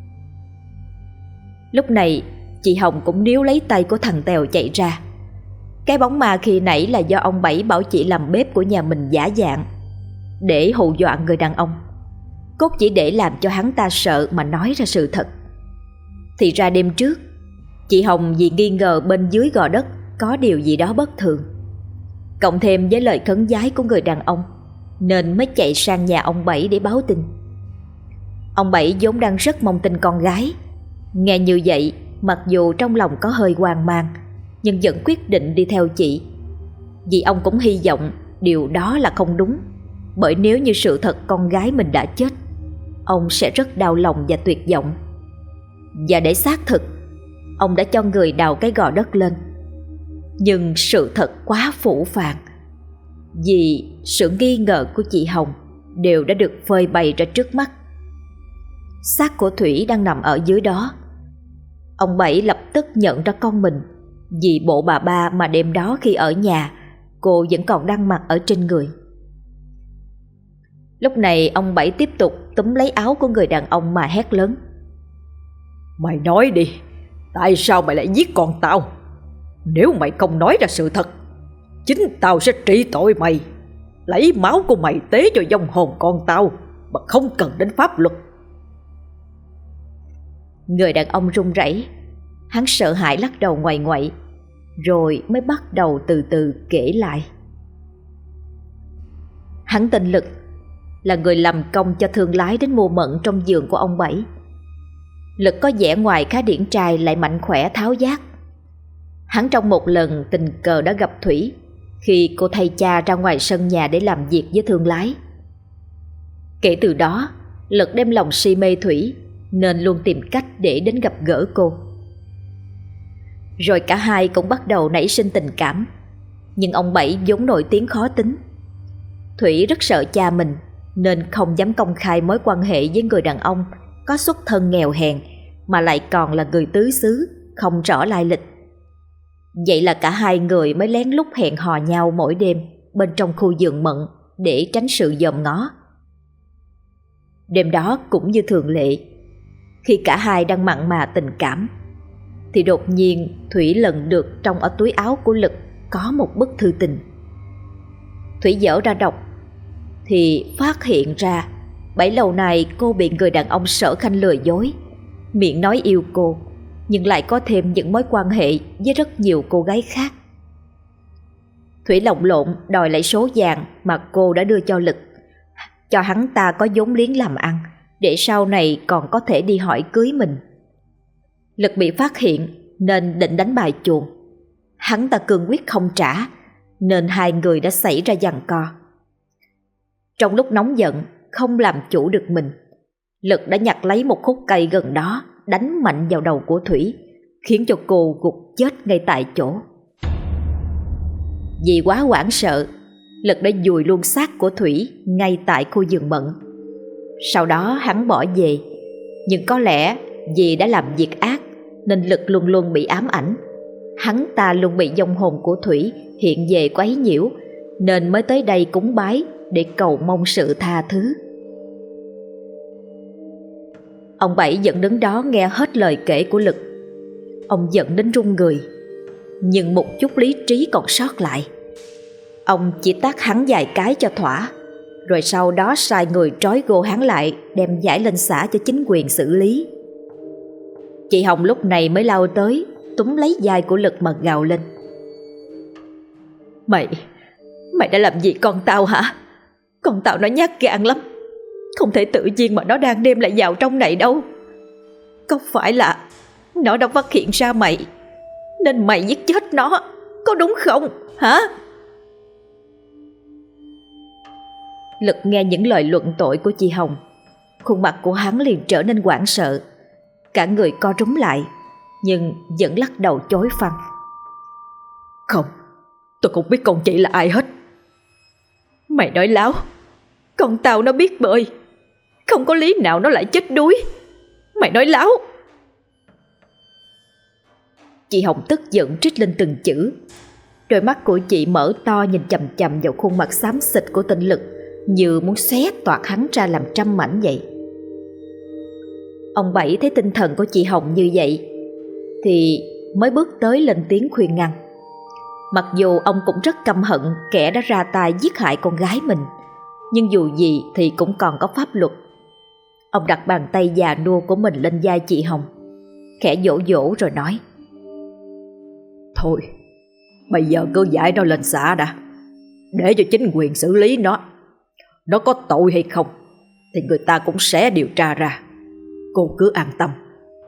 Lúc này chị Hồng cũng níu lấy tay của thằng Tèo chạy ra. Cái bóng ma khi nãy là do ông Bảy bảo chị làm bếp của nhà mình giả dạng để hù dọa người đàn ông, cốt chỉ để làm cho hắn ta sợ mà nói ra sự thật. Thì ra đêm trước chị Hồng vì nghi ngờ bên dưới gò đất có điều gì đó bất thường, cộng thêm với lời khấn vái của người đàn ông, nên mới chạy sang nhà ông Bảy để báo tin. Ông Bảy vốn đang rất mong tin con gái. Nghe như vậy, mặc dù trong lòng có hơi hoang mang, nhưng vẫn quyết định đi theo chị. Vì ông cũng hy vọng điều đó là không đúng, bởi nếu như sự thật con gái mình đã chết, ông sẽ rất đau lòng và tuyệt vọng. Và để xác thực, ông đã cho người đào cái gò đất lên. Nhưng sự thật quá phũ phàng, vì sự nghi ngờ của chị Hồng đều đã được phơi bày ra trước mắt. Xác của Thủy đang nằm ở dưới đó. Ông Bảy lập tức nhận ra con mình, vì bộ bà ba mà đêm đó khi ở nhà cô vẫn còn đang mặc ở trên người. Lúc này ông Bảy tiếp tục túm lấy áo của người đàn ông mà hét lớn: Mày nói đi, tại sao mày lại giết con tao? Nếu mày không nói ra sự thật, chính tao sẽ trị tội mày, lấy máu của mày tế cho vong hồn con tao mà không cần đến pháp luật. Người đàn ông run rẩy, hắn sợ hãi lắc đầu ngoại ngoại, rồi mới bắt đầu từ từ kể lại. Hắn tên Lực, là người làm công cho thương lái đến mua mận trong vườn của ông Bảy. Lực có vẻ ngoài khá điển trai lại mạnh khỏe tháo vát. Hắn trong một lần tình cờ đã gặp Thủy khi cô thay cha ra ngoài sân nhà để làm việc với thương lái. Kể từ đó, Lực đem lòng si mê Thủy nên luôn tìm cách để đến gặp gỡ cô. Rồi cả hai cũng bắt đầu nảy sinh tình cảm. Nhưng ông Bảy vốn nổi tiếng khó tính. Thủy rất sợ cha mình nên không dám công khai mối quan hệ với người đàn ông có xuất thân nghèo hèn mà lại còn là người tứ xứ, không rõ lai lịch. Vậy là cả hai người mới lén lút hẹn hò nhau mỗi đêm bên trong khu vườn mận để tránh sự dòm ngó. Đêm đó cũng như thường lệ, khi cả hai đang mặn mà tình cảm, thì đột nhiên Thủy lần được trong ở túi áo của Lực có một bức thư tình. Thủy dở ra đọc thì phát hiện ra bấy lâu nay cô bị người đàn ông Sở Khanh lừa dối, miệng nói yêu cô nhưng lại có thêm những mối quan hệ với rất nhiều cô gái khác. Thủy lồng lộn đòi lại số vàng mà cô đã đưa cho Lực, cho hắn ta có vốn liếng làm ăn, để sau này còn có thể đi hỏi cưới mình. Lực bị phát hiện nên định đánh bài chuồng. Hắn ta cương quyết không trả, nên hai người đã xảy ra giằng co. Trong lúc nóng giận không làm chủ được mình, Lực đã nhặt lấy một khúc cây gần đó đánh mạnh vào đầu của Thủy, khiến cho cô gục chết ngay tại chỗ. Vì quá hoảng sợ, Lực đã dùi luôn xác của Thủy ngay tại khu vườn mận. Sau đó hắn bỏ về, nhưng có lẽ vì đã làm việc ác nên Lực luôn luôn bị ám ảnh. Hắn ta luôn bị vong hồn của Thủy hiện về quấy nhiễu, nên mới tới đây cúng bái để cầu mong sự tha thứ. Ông Bảy vẫn đứng đó nghe hết lời kể của Lực. Ông giận đến run người, nhưng một chút lý trí còn sót lại. Ông chỉ tát hắn vài cái cho thỏa, rồi sau đó sai người trói gô hắn lại, đem giải lên xã cho chính quyền xử lý. Chị Hồng lúc này mới lao tới, túm lấy vai của Lực mà gào lên: Mày, mày đã làm gì con tao hả? Con tao nó nhát gan lắm, không thể tự nhiên mà nó đang đem lại vào trong này đâu. Có phải là nó đã phát hiện ra mày nên mày giết chết nó, có đúng không hả? Lực nghe những lời luận tội của chị Hồng, khuôn mặt của hắn liền trở nên hoảng sợ, cả người co rúm lại, nhưng vẫn lắc đầu chối phăng. Không, tôi không biết con chị là ai hết. Mày nói láo, con tao nó biết bơi, không có lý nào nó lại chết đuối. Mày nói láo. Chị Hồng tức giận trích lên từng chữ. Đôi mắt của chị mở to nhìn chằm chằm vào khuôn mặt xám xịt của tên Lực, như muốn xé toạc hắn ra làm trăm mảnh vậy. Ông Bảy thấy tinh thần của chị Hồng như vậy thì mới bước tới lên tiếng khuyên ngăn. Mặc dù ông cũng rất căm hận kẻ đã ra tay giết hại con gái mình, nhưng dù gì thì cũng còn có pháp luật. Ông đặt bàn tay già nua của mình lên vai chị Hồng, khẽ dỗ dỗ rồi nói: Thôi, bây giờ cứ giải nó lên xã đã, để cho chính quyền xử lý nó. Nó có tội hay không thì người ta cũng sẽ điều tra ra. Cô cứ an tâm.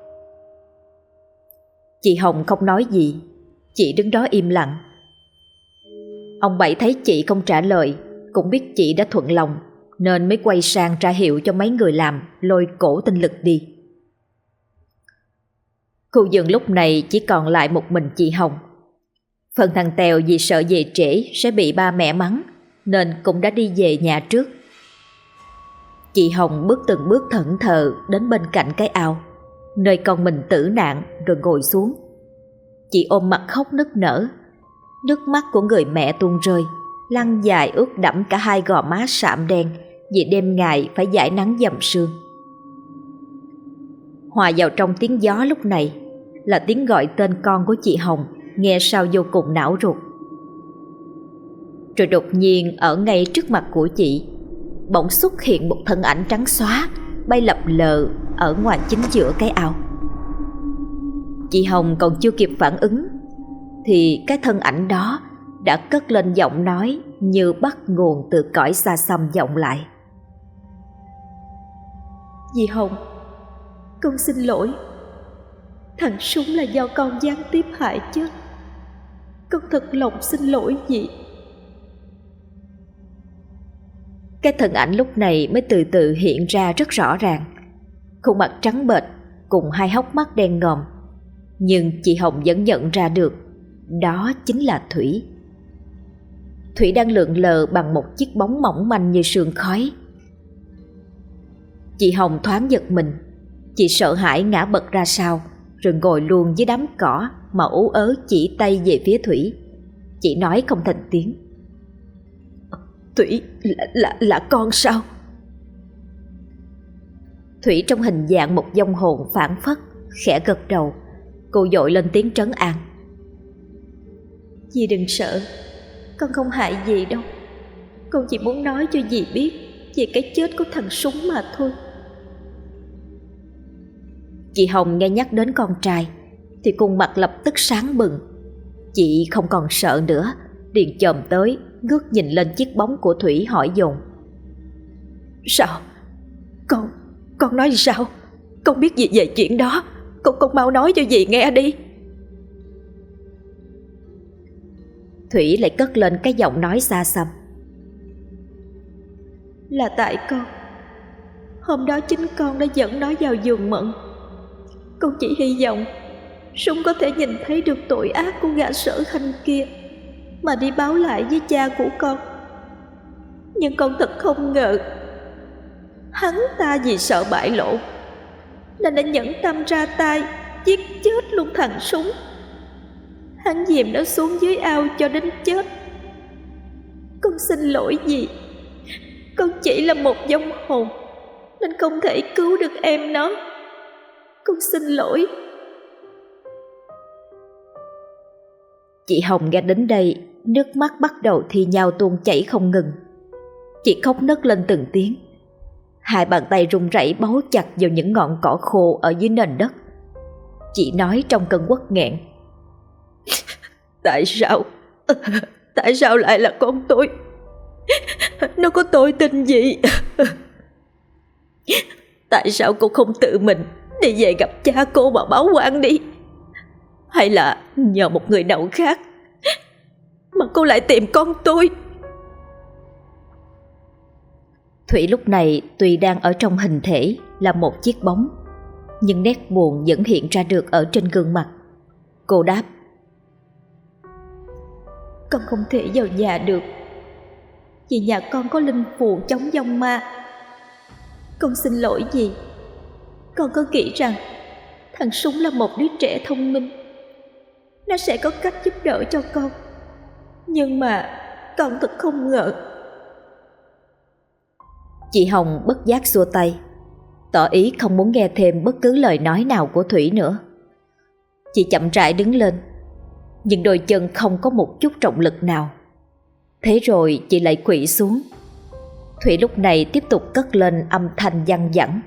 Chị Hồng không nói gì, chị đứng đó im lặng. Ông Bảy thấy chị không trả lời, cũng biết chị đã thuận lòng, nên mới quay sang ra hiệu cho mấy người làm lôi cổ tên Lực đi. Khu vườn lúc này chỉ còn lại một mình chị Hồng. Phần thằng Tèo vì sợ về trễ sẽ bị ba mẹ mắng, nên cũng đã đi về nhà trước. Chị Hồng bước từng bước thẫn thờ đến bên cạnh cái ao nơi con mình tử nạn, rồi ngồi xuống. Chị ôm mặt khóc nức nở. Nước mắt của người mẹ tuôn rơi, lăn dài ướt đẫm cả hai gò má sạm đen vì đêm ngày phải dãi nắng dầm sương. Hòa vào trong tiếng gió lúc này là tiếng gọi tên con của chị Hồng, nghe sao vô cùng não ruột. Rồi đột nhiên ở ngay trước mặt của chị bỗng xuất hiện một thân ảnh trắng xóa bay lập lờ ở ngoài chính giữa cái ao. Chị Hồng còn chưa kịp phản ứng thì cái thân ảnh đó đã cất lên giọng nói như bắt nguồn từ cõi xa xăm vọng lại: Dì Hồng, con xin lỗi. Thằng Súng là do con gián tiếp hại chết. Con thật lòng xin lỗi dì. Cái thân ảnh lúc này mới từ từ hiện ra rất rõ ràng, khuôn mặt trắng bệch cùng hai hốc mắt đen ngòm, nhưng chị Hồng vẫn nhận ra được đó chính là Thủy. Thủy đang lượn lờ bằng một chiếc bóng mỏng manh như sương khói. Chị Hồng thoáng giật mình, chị sợ hãi ngã bật ra sau, rồi ngồi luôn dưới đám cỏ mà ú ớ chỉ tay về phía Thủy. Chị nói không thành tiếng. Thủy, là, là, là con sao? Thủy trong hình dạng một vong hồn phảng phất, khẽ gật đầu. Cô vội lên tiếng trấn an. Dì đừng sợ, con không hại dì đâu. Con chỉ muốn nói cho dì biết về cái chết của thằng Súng mà thôi. Chị Hồng nghe nhắc đến con trai thì khuôn mặt lập tức sáng bừng. Chị không còn sợ nữa, liền chồm tới, ngước nhìn lên chiếc bóng của Thủy hỏi dồn. Sao? Con, con nói sao? Con biết gì về chuyện đó? Con, con mau nói cho dì nghe đi. Thủy lại cất lên cái giọng nói xa xăm. Là tại con. Hôm đó chính con đã dẫn nó vào giường Mận. Con chỉ hy vọng Súng có thể nhìn thấy được tội ác của gã Sở Khanh kia mà đi báo lại với cha của con. Nhưng con thật không ngờ hắn ta vì sợ bại lộ nên đã nhẫn tâm ra tay giết chết luôn thằng Súng. Hắn dìm nó xuống dưới ao cho đến chết. Con xin lỗi dì. Con chỉ là một vong hồn nên không thể cứu được em nó. Con xin lỗi. Chị Hồng nghe đến đây, nước mắt bắt đầu thi nhau tuôn chảy không ngừng. Chị khóc nấc lên từng tiếng. Hai bàn tay run rẩy bấu chặt vào những ngọn cỏ khô ở dưới nền đất. Chị nói trong cơn uất nghẹn. Tại sao? Tại sao lại là con tôi? Nó có tội tình gì? Tại sao cô không tự mình đi về gặp cha cô mà báo oan đi? Hay là nhờ một người nào khác mà cô lại tìm con tôi? Thủy lúc này tuy đang ở trong hình thể là một chiếc bóng, nhưng nét buồn vẫn hiện ra được ở trên gương mặt. Cô đáp. Con không thể vào nhà được vì nhà con có linh phù chống vong ma. Con xin lỗi dì. Con có nghĩ rằng thằng Súng là một đứa trẻ thông minh, nó sẽ có cách giúp đỡ cho con. Nhưng mà con thật không ngờ. Chị Hồng bất giác xua tay, tỏ ý không muốn nghe thêm bất cứ lời nói nào của Thủy nữa. Chị chậm rãi đứng lên, nhưng đôi chân không có một chút trọng lực nào. Thế rồi chị lại khuỵu xuống. Thủy lúc này tiếp tục cất lên âm thanh văng vẳng.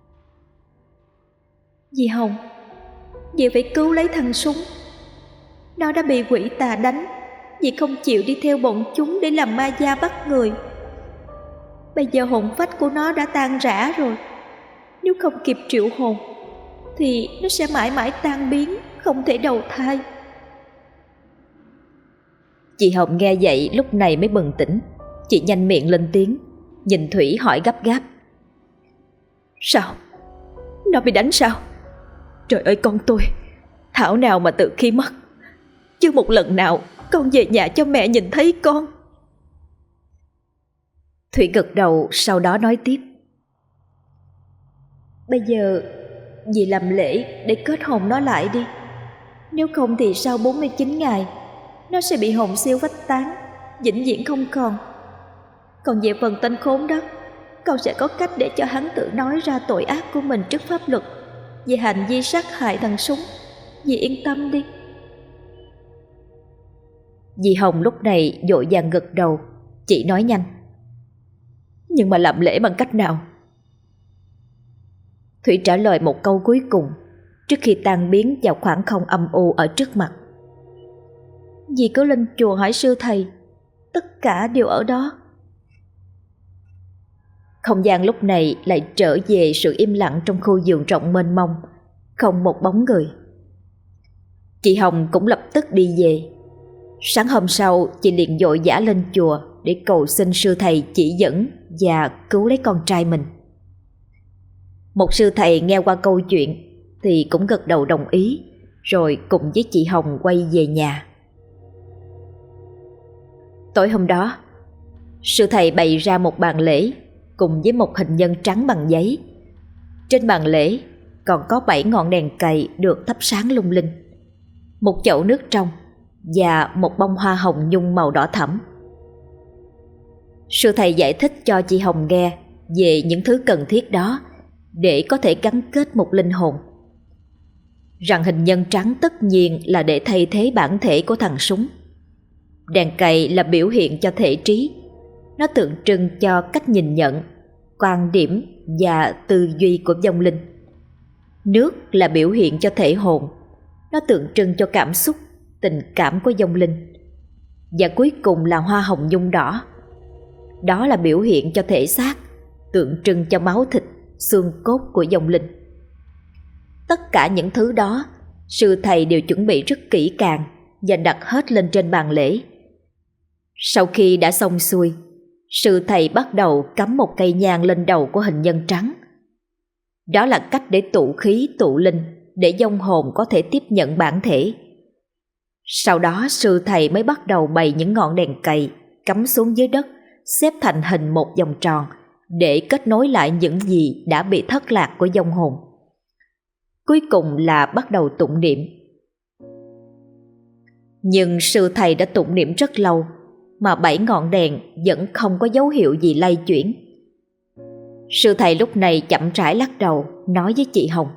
Dì Hồng, dì phải cứu lấy thằng Súng. Nó đã bị quỷ tà đánh vì không chịu đi theo bọn chúng để làm ma da bắt người. Bây giờ hồn phách của nó đã tan rã rồi. Nếu không kịp triệu hồn thì nó sẽ mãi mãi tan biến, không thể đầu thai. Chị Hồng nghe vậy lúc này mới bừng tỉnh. Chị nhanh miệng lên tiếng, nhìn Thủy hỏi gấp gáp. Sao? Nó bị đánh sao? Trời ơi con tôi, thảo nào mà từ khi mất chưa một lần nào con về nhà cho mẹ nhìn thấy con. Thủy gật đầu, sau đó nói tiếp. Bây giờ dì làm lễ để kết hồn nó lại đi. Nếu không thì sau bốn mươi chín ngày nó sẽ bị hồn siêu phách tán, vĩnh viễn không còn. Còn về phần tên khốn đó, con sẽ có cách để cho hắn tự nói ra tội ác của mình trước pháp luật về hành vi sát hại thằng Súng. Dì yên tâm đi. Dì Hồng lúc này vội vàng gật đầu. Chị nói nhanh. Nhưng mà làm lễ bằng cách nào? Thủy trả lời một câu cuối cùng trước khi tan biến vào khoảng không âm u ở trước mặt. Dì cứ lên chùa hỏi sư thầy, tất cả đều ở đó. Không gian lúc này lại trở về sự im lặng trong khu vườn rộng mênh mông, không một bóng người. Chị Hồng cũng lập tức đi về. Sáng hôm sau, chị liền vội vã lên chùa để cầu xin sư thầy chỉ dẫn và cứu lấy con trai mình. Một sư thầy nghe qua câu chuyện thì cũng gật đầu đồng ý, rồi cùng với chị Hồng quay về nhà. Tối hôm đó, sư thầy bày ra một bàn lễ cùng với một hình nhân trắng bằng giấy. Trên bàn lễ còn có bảy ngọn đèn cầy được thắp sáng lung linh, một chậu nước trong và một bông hoa hồng nhung màu đỏ thẫm. Sư thầy giải thích cho chị Hồng nghe về những thứ cần thiết đó để có thể gắn kết một linh hồn. Rằng hình nhân trắng tất nhiên là để thay thế bản thể của thằng Súng. Đèn cầy là biểu hiện cho thể trí, nó tượng trưng cho cách nhìn nhận, quan điểm và tư duy của vong linh. Nước là biểu hiện cho thể hồn, nó tượng trưng cho cảm xúc, tình cảm của vong linh. Và cuối cùng là hoa hồng nhung đỏ, đó là biểu hiện cho thể xác, tượng trưng cho máu thịt, xương cốt của vong linh. Tất cả những thứ đó sư thầy đều chuẩn bị rất kỹ càng và đặt hết lên trên bàn lễ. Sau khi đã xong xuôi, sư thầy bắt đầu cắm một cây nhang lên đầu của hình nhân trắng. Đó là cách để tụ khí tụ linh, để vong hồn có thể tiếp nhận bản thể. Sau đó sư thầy mới bắt đầu bày những ngọn đèn cầy cắm xuống dưới đất, xếp thành hình một vòng tròn để kết nối lại những gì đã bị thất lạc của vong hồn. Cuối cùng là bắt đầu tụng niệm. Nhưng sư thầy đã tụng niệm rất lâu mà bảy ngọn đèn vẫn không có dấu hiệu gì lay chuyển. Sư thầy lúc này chậm rãi lắc đầu, nói với chị Hồng: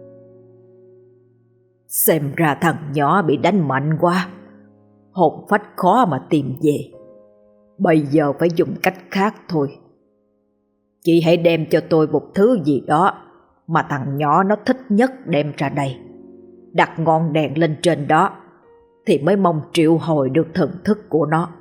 Xem ra thằng nhỏ bị đánh mạnh quá, hồn phách khó mà tìm về. Bây giờ phải dùng cách khác thôi. Chị hãy đem cho tôi một thứ gì đó mà thằng nhỏ nó thích nhất đem ra đây, đặt ngọn đèn lên trên đó, thì mới mong triệu hồi được thần thức của nó.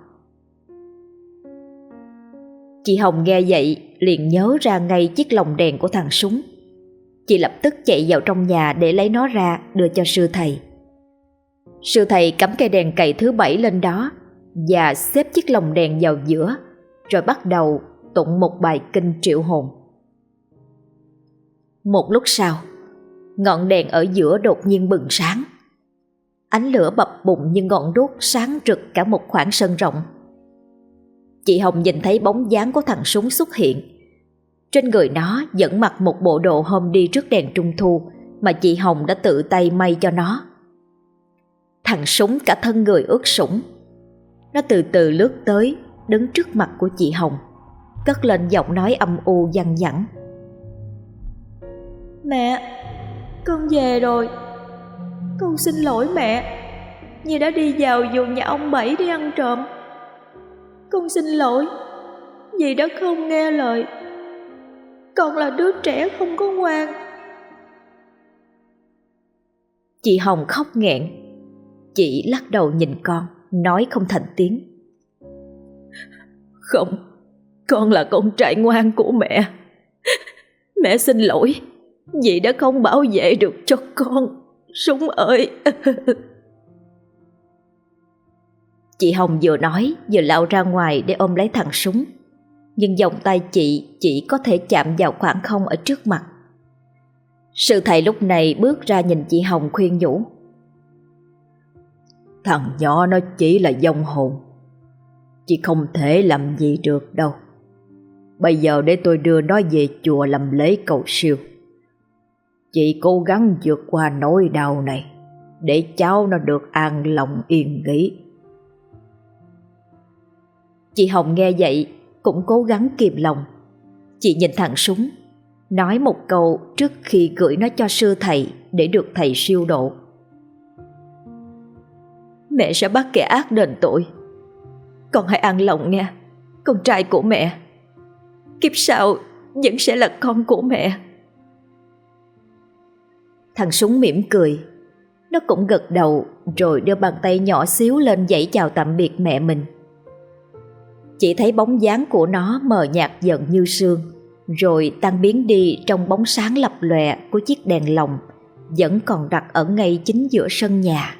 Chị Hồng nghe vậy liền nhớ ra ngay chiếc lồng đèn của thằng Súng. Chị lập tức chạy vào trong nhà để lấy nó ra đưa cho sư thầy. Sư thầy cắm cây đèn cầy thứ bảy lên đó và xếp chiếc lồng đèn vào giữa, rồi bắt đầu tụng một bài kinh triệu hồn. Một lúc sau, ngọn đèn ở giữa đột nhiên bừng sáng. Ánh lửa bập bùng như ngọn đuốc sáng rực cả một khoảng sân rộng. Chị Hồng nhìn thấy bóng dáng của thằng Súng xuất hiện. Trên người nó vẫn mặc một bộ đồ hôm đi trước đèn trung thu mà chị Hồng đã tự tay may cho nó. Thằng Súng cả thân người ướt sũng. Nó từ từ lướt tới, đứng trước mặt của chị Hồng, cất lên giọng nói âm u văng vẳng: Mẹ, con về rồi. Con xin lỗi mẹ, vì đã đi vào vườn nhà ông Bảy để ăn trộm. Con xin lỗi vì đã không nghe lời. Con là đứa trẻ không có ngoan. Chị Hồng khóc nghẹn. Chị lắc đầu nhìn con, nói không thành tiếng: Không, con là con trai ngoan của mẹ. Mẹ xin lỗi vì đã không bảo vệ được cho con, Súng ơi. Chị Hồng vừa nói vừa lao ra ngoài để ôm lấy thằng Súng. Nhưng vòng tay chị chỉ có thể chạm vào khoảng không ở trước mặt. Sư thầy lúc này bước ra nhìn chị Hồng khuyên nhủ: Thằng nhỏ nó chỉ là vong hồn, chị không thể làm gì được đâu. Bây giờ để tôi đưa nó về chùa làm lễ cầu siêu. Chị cố gắng vượt qua nỗi đau này để cháu nó được an lòng yên nghỉ. Chị Hồng nghe vậy cũng cố gắng kìm lòng. Chị nhìn thằng Súng, nói một câu trước khi gửi nó cho sư thầy để được thầy siêu độ: Mẹ sẽ bắt kẻ ác đền tội. Con hãy an lòng nha, con trai của mẹ. Kiếp sau vẫn sẽ là con của mẹ. Thằng Súng mỉm cười. Nó cũng gật đầu rồi đưa bàn tay nhỏ xíu lên vẫy chào tạm biệt mẹ mình. Chỉ thấy bóng dáng của nó mờ nhạt dần như sương, rồi tan biến đi trong bóng sáng lập lòe của chiếc đèn lồng vẫn còn đặt ở ngay chính giữa sân nhà.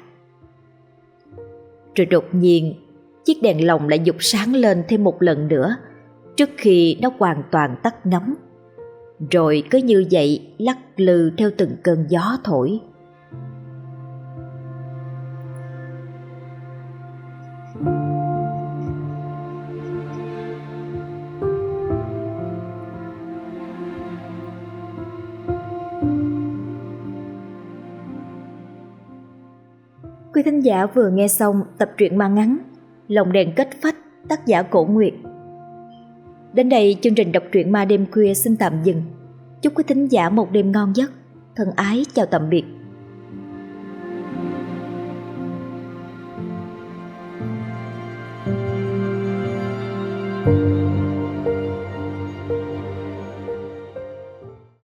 Rồi đột nhiên, chiếc đèn lồng lại giục sáng lên thêm một lần nữa trước khi nó hoàn toàn tắt ngấm. Rồi cứ như vậy lắc lư theo từng cơn gió thổi. Quý thính giả vừa nghe xong tập truyện ma ngắn Lồng đèn kết phách, tác giả Cổ Nguyệt. Đến đây chương trình đọc truyện ma đêm khuya xin tạm dừng. Chúc quý thính giả một đêm ngon giấc. Thân ái chào tạm biệt. Thank you.